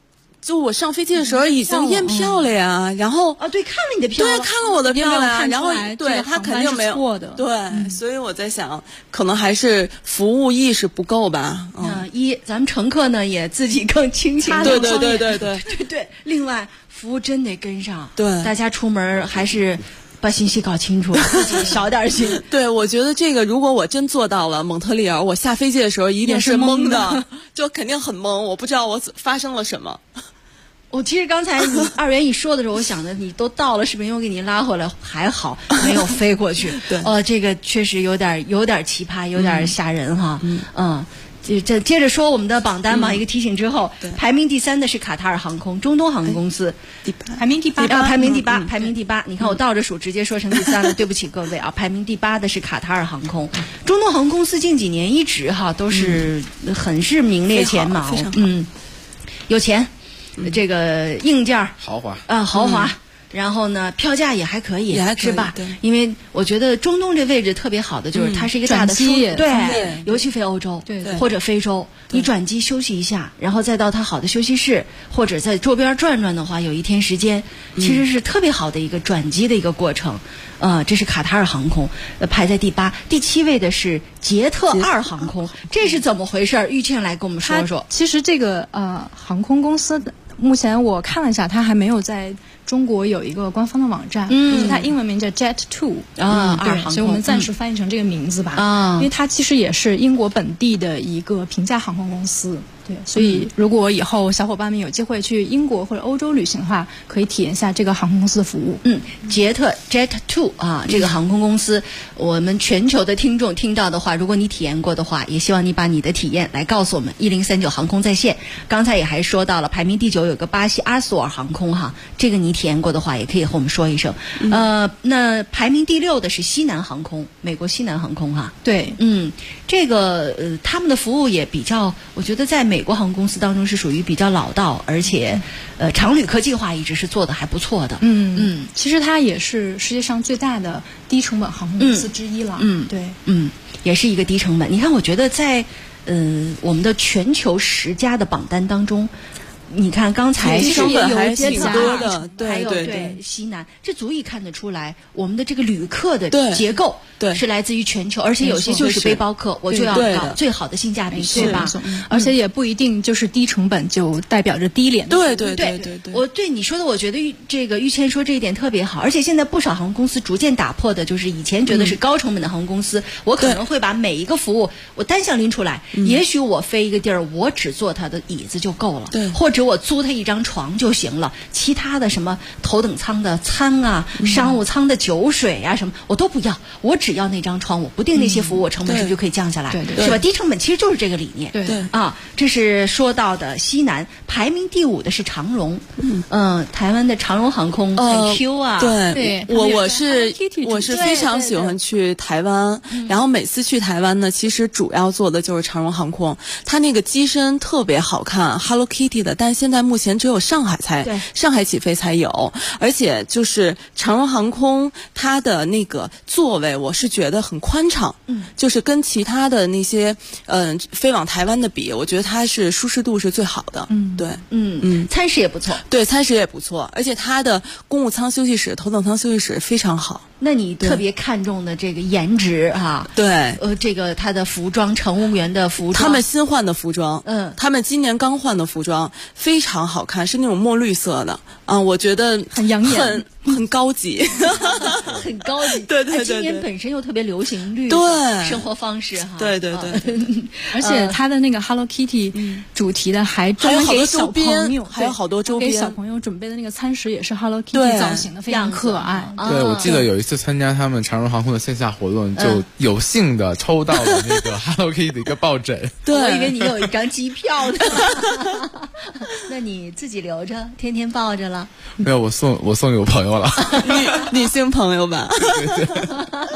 就我上飞机的时候已经验票了呀，然后对，看了你的票， 对，看了我的票了，然后对他肯定没有错的， 对，所以我在想，可能还是服务意识不够吧。 咱们乘客呢也自己更清醒， 对， 另外服务真得跟上， 对， 大家出门还是把信息搞清楚，自己小点心。 对，我觉得这个如果我真做到了蒙特利尔，我下飞机的时候一定是懵的，就肯定很懵，我不知道我发生了什么。 我其实刚才你二元一说的时候，我想着你都到了，是不是又给你拉回来？还好没有飞过去。 对， 这个确实有点奇葩，有点吓人哈。这接着说我们的榜单嘛，一个提醒之后，排名第3的是卡塔尔航空，中东航空公司， 排名第8， 排名第8。你看我倒着数，直接说成第3了，对不起各位啊。排名第8的是卡塔尔航空，中东航空公司近几年一直都是很是名列前茅，有钱。这个硬件豪华豪华，然后呢票价也还可以，是吧？因为我觉得中东这位置特别好的就是它是一个大的对，尤其飞欧洲或者非洲，你转机休息一下，然后再到它好的休息室或者在周边转转的话，有一天时间，其实是特别好的一个转机的一个过程。这是卡塔尔航空，排在第8，第7位的是捷特2航空，这是怎么回事？玉倩来跟我们说说。 其实这个航空公司目前我看了一下，它还没有在中国有一个官方的网站，它英文名叫 Jet2 对， 所以我们暂时翻译成这个名字吧，因为它其实也是英国本地的一个平价航空公司。对，所以如果以后小伙伴们有机会去英国或者欧洲旅行的话，可以体验一下这个航空公司的服务。 捷特 Jet2 这个航空公司，我们全球的听众听到的话，如果你体验过的话，也希望你把你的体验来告诉我们。1039航空在线，刚才也还说到了，排名第9有个巴西阿索尔航空这个你体验过的话，也可以和我们说一声。那排名第6的是西南航空，美国西南航空对， 这个他们的服务也比较，我觉得在美国航空公司当中是属于比较老道，而且常旅客计划一直是做的还不错的。 其实它也是世界上最大的低成本航空公司之一了。对， 也是一个低成本。你看，我觉得在我们的全球10家的榜单当中，你看刚才成本还挺多的， 还有西南，这足以看得出来我们的这个旅客的结构是来自于全球，而且有些就是背包客，我就要搞最好的性价比，对吧？ 而且也不一定就是低成本就代表着低廉。 对， 我对你说的，我觉得这个玉倩说这一点特别好，而且现在不少航空公司逐渐打破的就是以前觉得是高成本的航空公司，我可能会把每一个服务我单项拎出来，也许我飞一个地儿，我只坐它的椅子就够了，或者我租他一张床就行了，其他的什么头等舱的餐商务舱的酒水什么我都不要，我只要那张床，我不定那些服务，我成本是不是就可以降下来？是吧？低成本其实就是这个理念。这是说到的西南，排名第5的是长荣。台湾的长荣航空很 Q 对，我是非常喜欢去台湾，然后每次去台湾呢，其实主要坐的就是长荣航空，它那个机身特别好看 ，Hello Kitty 的，但现在目前只有上海起飞才有，而且就是长荣航空它的那个座位，我是觉得很宽敞，就是跟其他的那些飞往台湾的比，我觉得它是舒适度是最好的。 餐食也不错， 对，餐食也不错，而且它的公务舱休息室、头等舱休息室非常好。 那你特别看重的这个颜值对， 这个他的服装，乘务员的服装， 他们新换的服装，他们今年刚换的服装非常好看，是那种墨绿色的我觉得很养眼， 很高级， 很高级。 对， 今年本身又特别流行绿生活方式对， 而且它的那个 Hello Kitty 主题的还专门给小朋友， 还有好多周边， 给小朋友准备的那个餐食也是 Hello Kitty 造型的，非常可爱。 对，我记得有一次参加他们长荣航空的线下活动，就有幸的抽到了那个 Hello Kitty 的一个抱枕。 对，我以为你有一张机票呢。那你自己留着，天天抱着了？ 没有，我送给我朋友了。 女性朋友吧。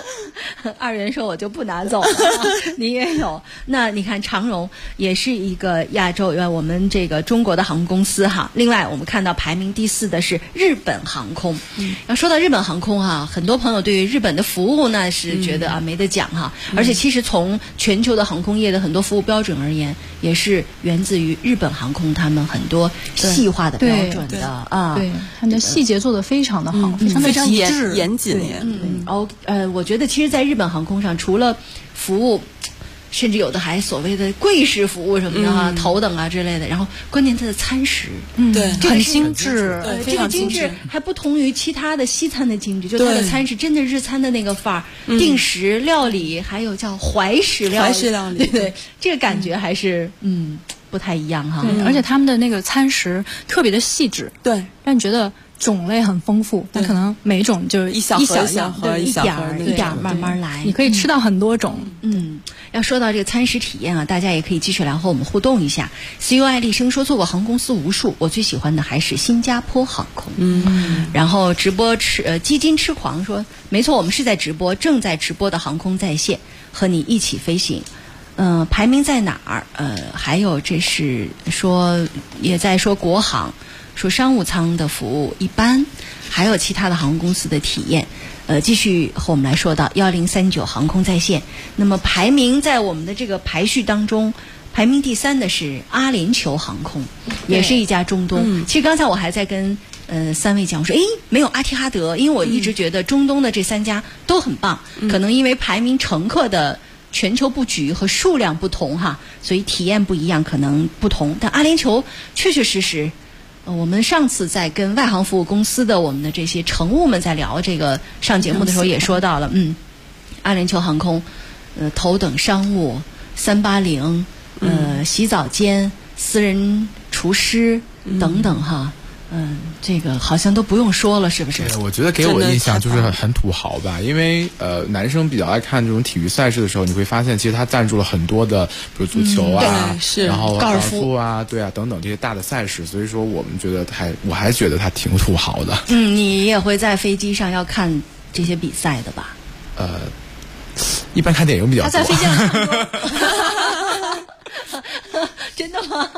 2元说我就不拿走了，你也有。那你看长荣也是一个亚洲我们这个中国的航空公司哈。另外我们看到排名第4的是日本航空。要说到日本航空哈，很多朋友对于日本的服务呢是觉得没得讲哈。而且其实从全球的航空业的很多服务标准而言，也是源自于日本航空他们很多细化的标准的啊。 对，它的细节做得非常的好，非常严谨。 我觉得其实在日本航空上，除了服务，甚至有的还所谓的贵式服务什么的哈，头等啊之类的。然后关键它的餐食， 对， 很精致， 这个精致还不同于其他的西餐的精致，就它的餐食真的日餐的那个范儿，定时料理，还有叫怀石料理，对，这个感觉还是不太一样哈。 而且他们的那个餐食特别的细致， 对， 让你觉得种类很丰富，那可能每种就是一小盒一点慢慢来， 你可以吃到很多种。 要说到这个餐食体验啊，大家也可以继续来和我们互动一下。CUI 立生说做过航空公司无数，我最喜欢的还是新加坡航空。然后直播基金痴狂说，没错，我们是在直播，正在直播的航空在线，和你一起飞行。排名在哪儿？还有这是说也在说国航。说商务舱的服务一般，还有其他的航空公司的体验。继续和我们来说到1039航空在线。那么排名在我们的这个排序当中，排名第3的是阿联酋航空，也是一家中东。其实刚才我还在跟3位讲，我说没有阿提哈德，因为我一直觉得中东的这3家都很棒，可能因为排名乘客的全球布局和数量不同哈，所以体验不一样，可能不同。但阿联酋确确实实。我们上次在跟外航服务公司的我们的这些乘务们在聊这个上节目的时候也说到了，阿联酋航空，头等商务380，洗澡间、私人厨师等等哈。这个好像都不用说了，是不是？ 对，我觉得给我印象就是很土豪吧，因为男生比较爱看这种体育赛事的时候，你会发现其实他赞助了很多的，比如足球啊，然后高尔夫啊，对啊等等这些大的赛事，所以说我们觉得我还觉得他挺土豪的。 你也会在飞机上要看这些比赛的吧？ 一般看电影比较多。 他在飞机上看过。真的吗？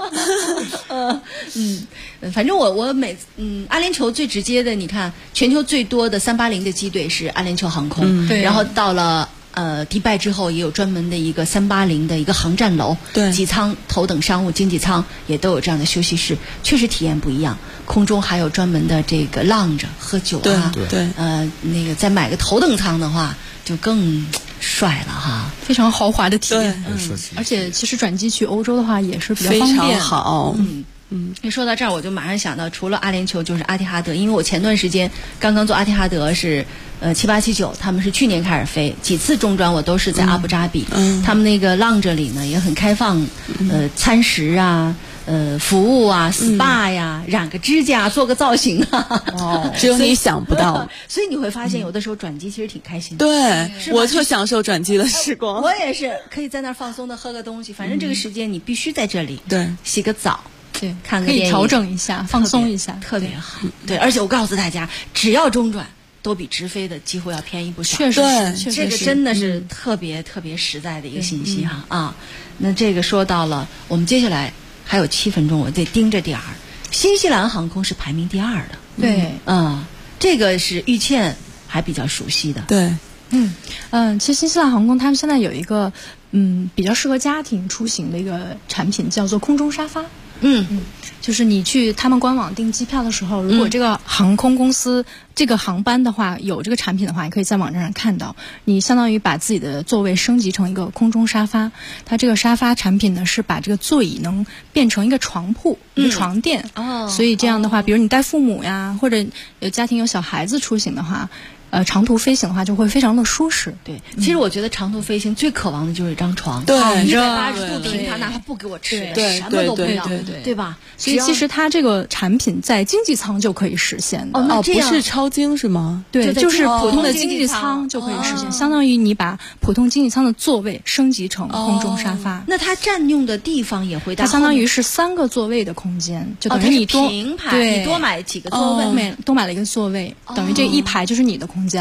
反正我阿联酋最直接的，你看全球最多的380的机队是阿联酋航空，然后到了迪拜之后也有专门的一个380的一个航站楼，机舱、头等商务、经济舱也都有这样的休息室，确实体验不一样。空中还有专门的这个lounge喝酒啊，那个再买个头等舱的话就更帅了哈， 非常豪华的体验。而且其实转机去欧洲的话也是比较方便， 非常好。 一说到这儿，我就马上想到，除了阿联酋就是阿提哈德，因为我前段时间刚刚做阿提哈德是7879，他们是去年开始飞，几次中转我都是在阿布扎比，他们那个lounge里呢也很开放，餐食啊。服务啊 ，SPA 呀，染个指甲，做个造型啊， 只有你想不到。 所以你会发现，有的时候转机其实挺开心的。对，我就享受转机的时光。 我也是，可以在那儿放松的喝个东西，反正这个时间你必须在这里。 对， 洗个澡， 对， 看个电影， 可以调整一下，放松一下， 特别好。对，而且我告诉大家，只要中转，都比直飞的几乎要便宜不少。 确实是， 这个真的是特别特别实在的一个信息哈啊。那这个说到了，我们接下来。还有7分钟，我得盯着点儿。新西兰航空是排名第2的， 对， 这个是玉倩还比较熟悉的， 对， 其实新西兰航空他们现在有一个比较适合家庭出行的一个产品，叫做空中沙发。就是你去他们官网订机票的时候，如果这个航空公司这个航班的话有这个产品的话，你可以在网站上看到，你相当于把自己的座位升级成一个空中沙发。它这个沙发产品呢是把这个座椅能变成一个床铺、一个床垫，所以这样的话，比如你带父母呀，或者有家庭有小孩子出行的话。长途飞行的话就会非常的舒适。 对，其实我觉得长途飞行最渴望的就是一张床， 对 ，180度平躺，哪怕不给我吃，什么都不要，对吧？ 所以其实它这个产品在经济舱就可以实现的。 不是超经是吗？ 对，就是普通的经济舱就可以实现，相当于你把普通经济舱的座位升级成空中沙发。 那它占用的地方也会大， 它相当于是3个座位的空间，就等于你平排，你多买几个座位， 多买了一个座位，等于这一排就是你的空间了。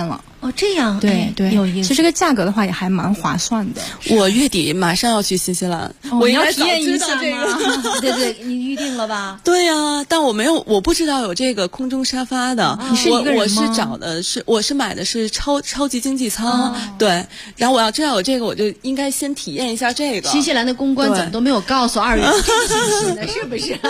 哦，这样对对， 有意思。 其实这个价格的话也还蛮划算的。 我月底马上要去新西兰，我应该体验一下这个。 对对，你预定了吧？ 对呀，但我不知道有这个空中沙发的。 你是一个人吗？ 我是买的是超级经济舱，对。然后我要知道有这个，我就应该先体验一下这个。 新西兰的公关怎么都没有告诉2月信息呢？是不是？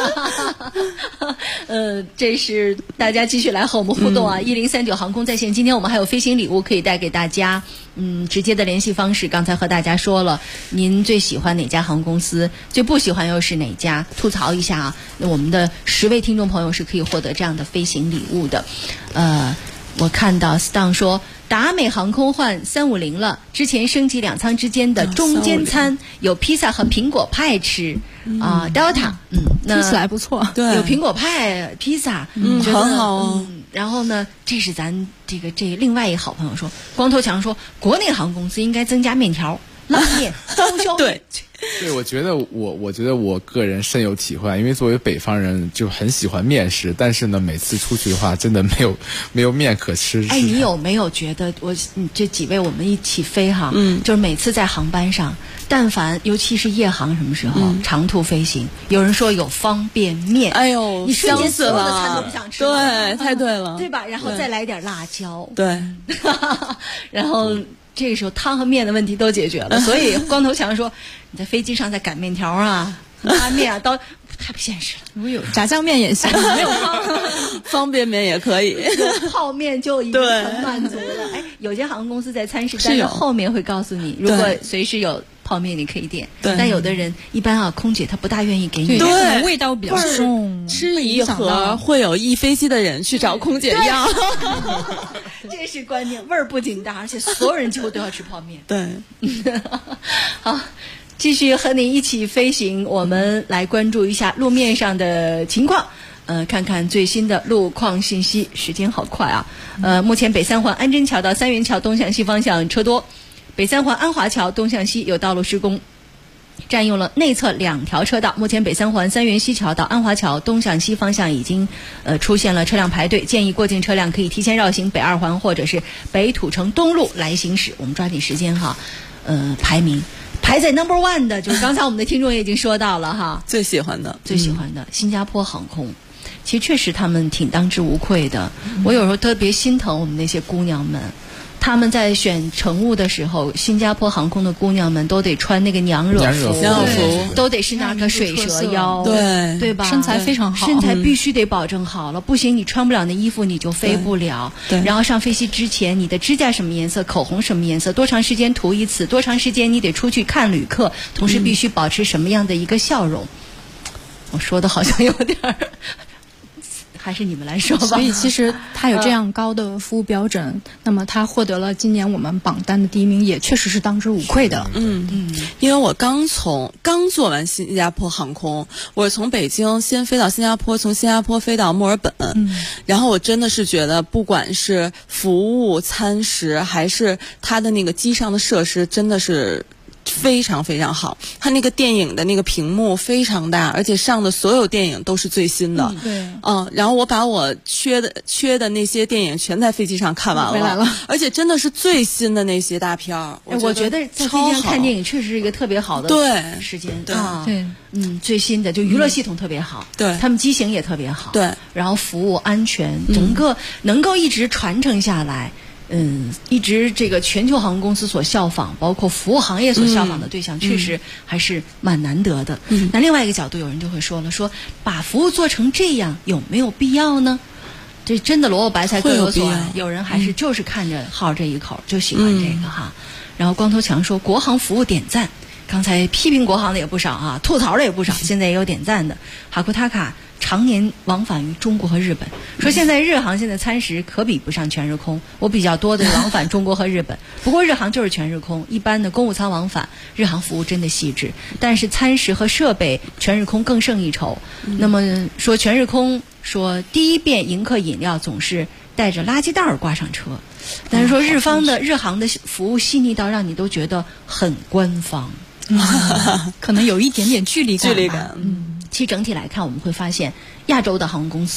这是大家继续来和我们互动啊！1039航空在线，今天我们还有飞行礼物可以带给大家。直接的联系方式刚才和大家说了，您最喜欢哪家航空公司，最不喜欢又是哪家？吐槽一下啊！那我们的10位听众朋友是可以获得这样的飞行礼物的。我看到 Stan 说达美航空换350了，之前升级2舱之间的中间餐有披萨和苹果派吃Delta， 那听起来不错， 对， 有苹果派披萨， 很好哦。 然后呢，这是咱这另外一个好朋友说，光头强说国内航空公司应该增加面条、拉面、刀削。 对。 对，我觉得我个人深有体会，因为作为北方人就很喜欢面食，但是呢，每次出去的话，真的没有面可吃。 哎，你有没有觉得这几位我们一起飞哈，就是每次在航班上，但凡尤其是夜航什么时候，长途飞行，有人说有方便面， 哎呦， 你瞬间所有的餐都不想吃， 对，太对了， 对吧？然后再来点辣椒， 对， 然后。这个时候汤和面的问题都解决了，所以光头强说你在飞机上再擀面条啊、拉面啊，太不现实了。 如果有炸酱面也行，没有方便面也可以， 有泡面就已经很满足了。哎，有些航空公司在餐食单的后面会告诉你，如果随时有泡面你可以点，但有的人一般空姐她不大愿意给你， 对， 味道比较重， 吃一盒会有一飞机的人去找空姐要。 这是关键，味儿不仅大，而且所有人几乎都要吃泡面。 对， 好，继续和你一起飞行，我们来关注一下路面上的情况。看看最新的路况信息。时间好快啊！目前北三环安贞桥到三元桥东向西方向车多，北三环安华桥东向西有道路施工，占用了内侧2条车道。目前北三环三元西桥到安华桥东向西方向已经出现了车辆排队，建议过境车辆可以提前绕行北2环或者是北土城东路来行驶。我们抓紧时间哈，排在 No.1 的就是刚才我们的听众也已经说到了哈， 最喜欢的新加坡航空。其实确实他们挺当之无愧的，我有时候特别心疼我们那些姑娘们，他们在选乘务的时候，新加坡航空的姑娘们都得穿那个娘惹服，都得是那个水蛇腰，对吧？ 身材非常好， 身材必须得保证好了，不行你穿不了那衣服你就飞不了。 对， 然后上飞机之前，你的指甲什么颜色，口红什么颜色，多长时间涂一次，多长时间你得出去看旅客，同时必须保持什么样的一个笑容。我说的好像有点还是你们来说吧。 所以其实他有这样高的服务标准，那么他获得了今年我们榜单的第1名，也确实是当之无愧的。 因为我刚坐完新加坡航空，我从北京先飞到新加坡，从新加坡飞到墨尔本，然后我真的是觉得，不管是服务、餐食，还是他的那个机上的设施，真的是非常非常好。它那个电影的那个屏幕非常大，而且上的所有电影都是最新的。然后我把我缺的那些电影全在飞机上看完了，而且真的是最新的那些大片儿。 我觉得在飞机上看电影确实是一个特别好的时间。 对， 最新的就娱乐系统特别好， 对， 他们机型也特别好， 对， 然后服务安全，整个能够一直传承下来。一直这个全球航空公司所效仿，包括服务行业所效仿的对象，确实还是蛮难得的。那另外一个角度，有人就会说了，说把服务做成这样，有没有必要呢？这真的萝卜白菜各有所爱，有人还是就是看着好这一口，就喜欢这个哈。然后光头强说，国航服务点赞。刚才批评国航的也不少啊，吐槽的也不少，现在也有点赞的。哈库塔卡常年往返于中国和日本，说现在日航现在餐食可比不上全日空。我比较多的往返中国和日本，不过日航就是全日空，一般的公务舱往返，日航服务真的细致，但是餐食和设备全日空更胜一筹。那么说全日空说第一遍迎客饮料总是带着垃圾袋挂上车，但是说日航的服务细腻到让你都觉得很官方。 可能有一点点距离感。 其实整体来看，我们会发现亚洲的航空公司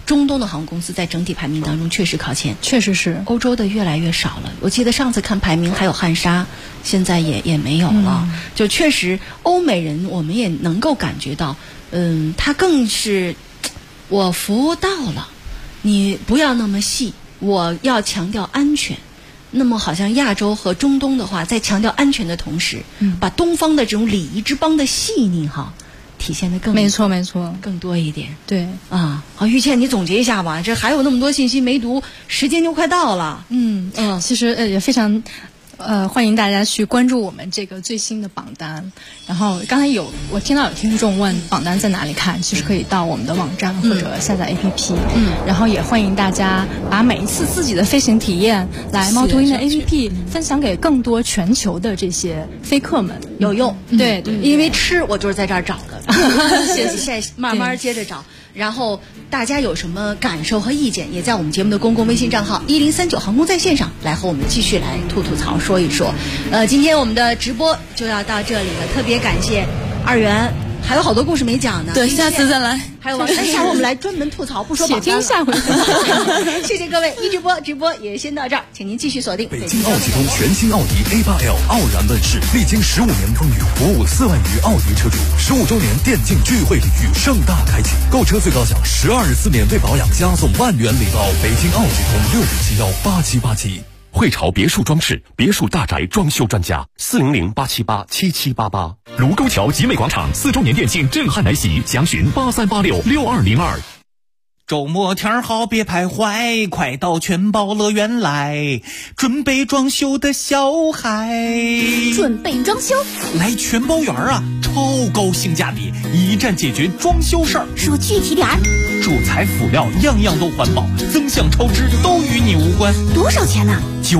中东的航空公司在整体排名当中确实靠前， 确实是欧洲的越来越少了。我记得上次看排名还有汉莎，现在也没有了。就确实欧美人我们也能够感觉到，他更是我服务到了，你不要那么细，我要强调安全。那么好像亚洲和中东的话，在强调安全的同时，把东方的这种礼仪之邦的细腻哈体现得更没错更多一点。 对啊，好，玉倩你总结一下吧，这还有那么多信息没读，时间就快到了。 其实也非常欢迎大家去关注我们这个最新的榜单。然后刚才我听到有听众问榜单在哪里看，其实可以到我们的网站或者下载 APP。然后也欢迎大家把每一次自己的飞行体验来猫头鹰的 APP 分享给更多全球的这些飞客们， 有用。 对， 因为吃我就是在这儿找的，现在慢慢接着找。然后大家有什么感受和意见，也在我们节目的公共微信账号1039航空在线上来和我们继续来吐槽说一说。今天我们的直播就要到这里了，特别感谢二元，还有好多故事没讲呢。 对，下次再来。 还有下回我们来专门吐槽，不说榜单了。 下回。 谢谢各位，直播也先到这儿，请您继续锁定北京奥体通全新奥迪 A8L 傲然问世，历经15年风雨，鼓舞4万余奥迪车主，15周年电竞聚会礼遇盛大开启，购车最高享12日4免费保养，加送1万元礼包。北京奥体通65718787。 汇潮别墅装饰，别墅大宅装修专家，400-878-7788。 卢沟桥集美广场4周年店庆震撼来袭，详询83866202。 周末天好别徘徊，快到全宝乐园来，准备装修的小孩。 准备装修来全宝园啊，超高性价比，一站解决装修事儿。 说具体点儿， 主材辅料样样都环保，增项超支都与你无关。 多少钱呢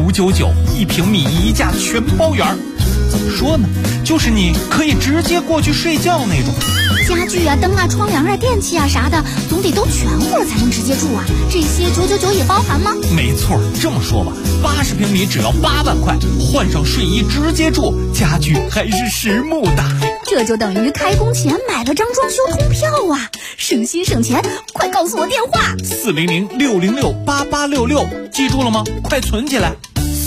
？999，1平米1价全包园。怎么说呢？就是你可以直接过去睡觉那种。 家具啊、灯啊、窗帘啊、电器啊啥的，总得都全乎了才能直接住啊。这些999也包含吗？ 没错，这么说吧，80平米只要8万块，换上睡衣直接住，家具还是实木的。 这就等于开工前买了张装修通票啊！省心省钱，快告诉我电话 ：400-606-8866，记住了吗？快存起来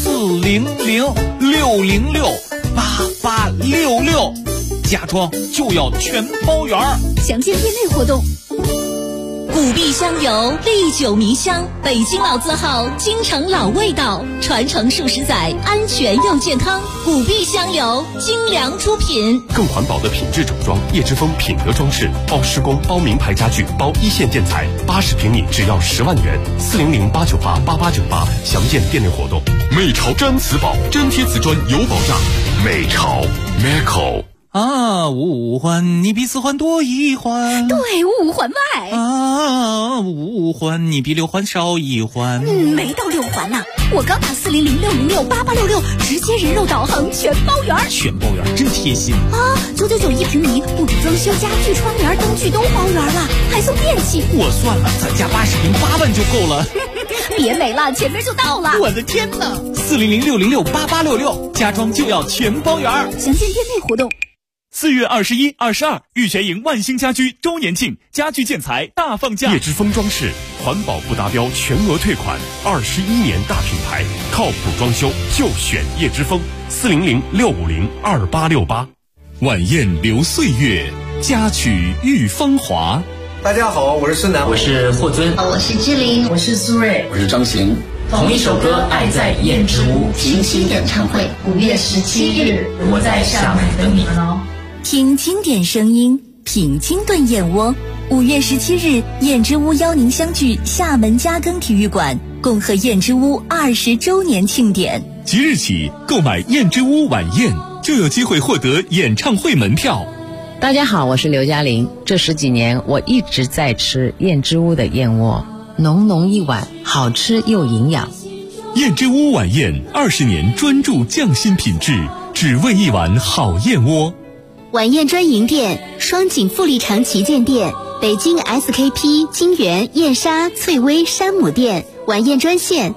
，400-606-8866，家装就要全包圆。 详见店内活动。 古碧香油，历久弥香，北京老字号，京城老味道，传承数十载，安全又健康。古碧香油，精良出品。 更环保的品质整装，叶之峰品德装饰，包施工，包名牌家具，包一线建材，80平米只要10万元。400-898-8898，详见店内活动。美潮毡瓷宝，粘贴瓷砖有保障。美潮 Meco。 五环你比4环多1环， 对，5环外。 5环你比6环少1环。 没到6环呢，我刚打400-606-8866，直接人肉导航全包圆。 全包圆真贴心啊！999，1平米，不止装修，家具、窗帘、灯具都包圆了，还送电器。 我算了，咱家80平8万就够了。 别美了，前面就到了。 我的天哪！400-606-8866，家装就要全包圆。 详见店内活动。 4月21、22，玉泉营万兴家居周年庆，家具建材大放价。 叶之峰装饰，环保不达标全额退款，21年大品牌，靠谱装修就选叶之峰。400-650-2868。 晚宴留岁月，佳曲遇芳华。 大家好，我是孙楠， 我是霍尊， 我是志玲， 我是苏芮， 我是张行。 同一首歌，爱在燕之屋群星演唱会，5月17日， 我在厦门等你们哦。 听经典声音，品清炖燕窝。5月17日，燕之屋邀您相聚厦门嘉庚体育馆，共贺燕之屋20周年庆典。 即日起购买燕之屋晚宴，就有机会获得演唱会门票。 大家好，我是刘嘉玲。这10几年，我一直在吃燕之屋的燕窝，浓浓一碗，好吃又营养。 燕之屋晚宴20年专注匠心品质，只为一碗好燕窝。 晚宴专营店：双井富力城旗舰店、北京 SKP 金源燕莎翠微山姆店。晚宴专线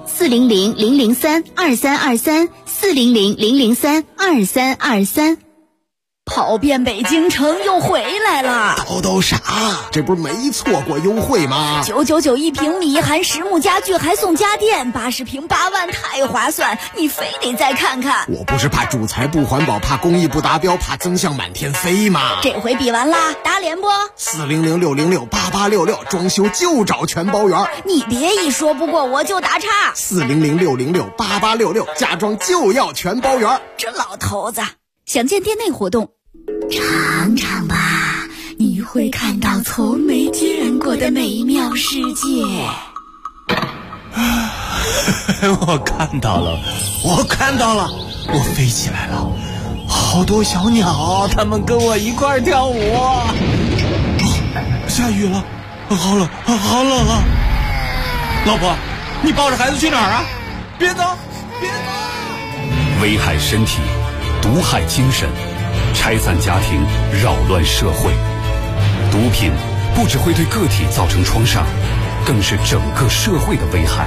：400-003-2323，400-003-2323。 跑遍北京城又回来了。 都啥？这不是没错过优惠吗 ？999一平米，含实木家具还送家电，80平8万，太划算！你非得再看看。 我不是怕主材不环保，怕工艺不达标，怕增项满天飞吗？ 这回比完啦，打脸不？400-606-8866，装修就找全包圆。你别一说不过我就打岔。 400-606-8866，家装就要全包圆。 这老头子，想见店内活动，尝尝吧。你会看到从没见过的美妙世界。 我看到了，我飞起来了，好多小鸟，它们跟我一块跳舞。下雨了，好冷啊！老婆，你抱着孩子去哪儿啊？别走！ 危害身体，毒害精神，拆散家庭，扰乱社会。毒品不只会对个体造成创伤，更是整个社会的危害。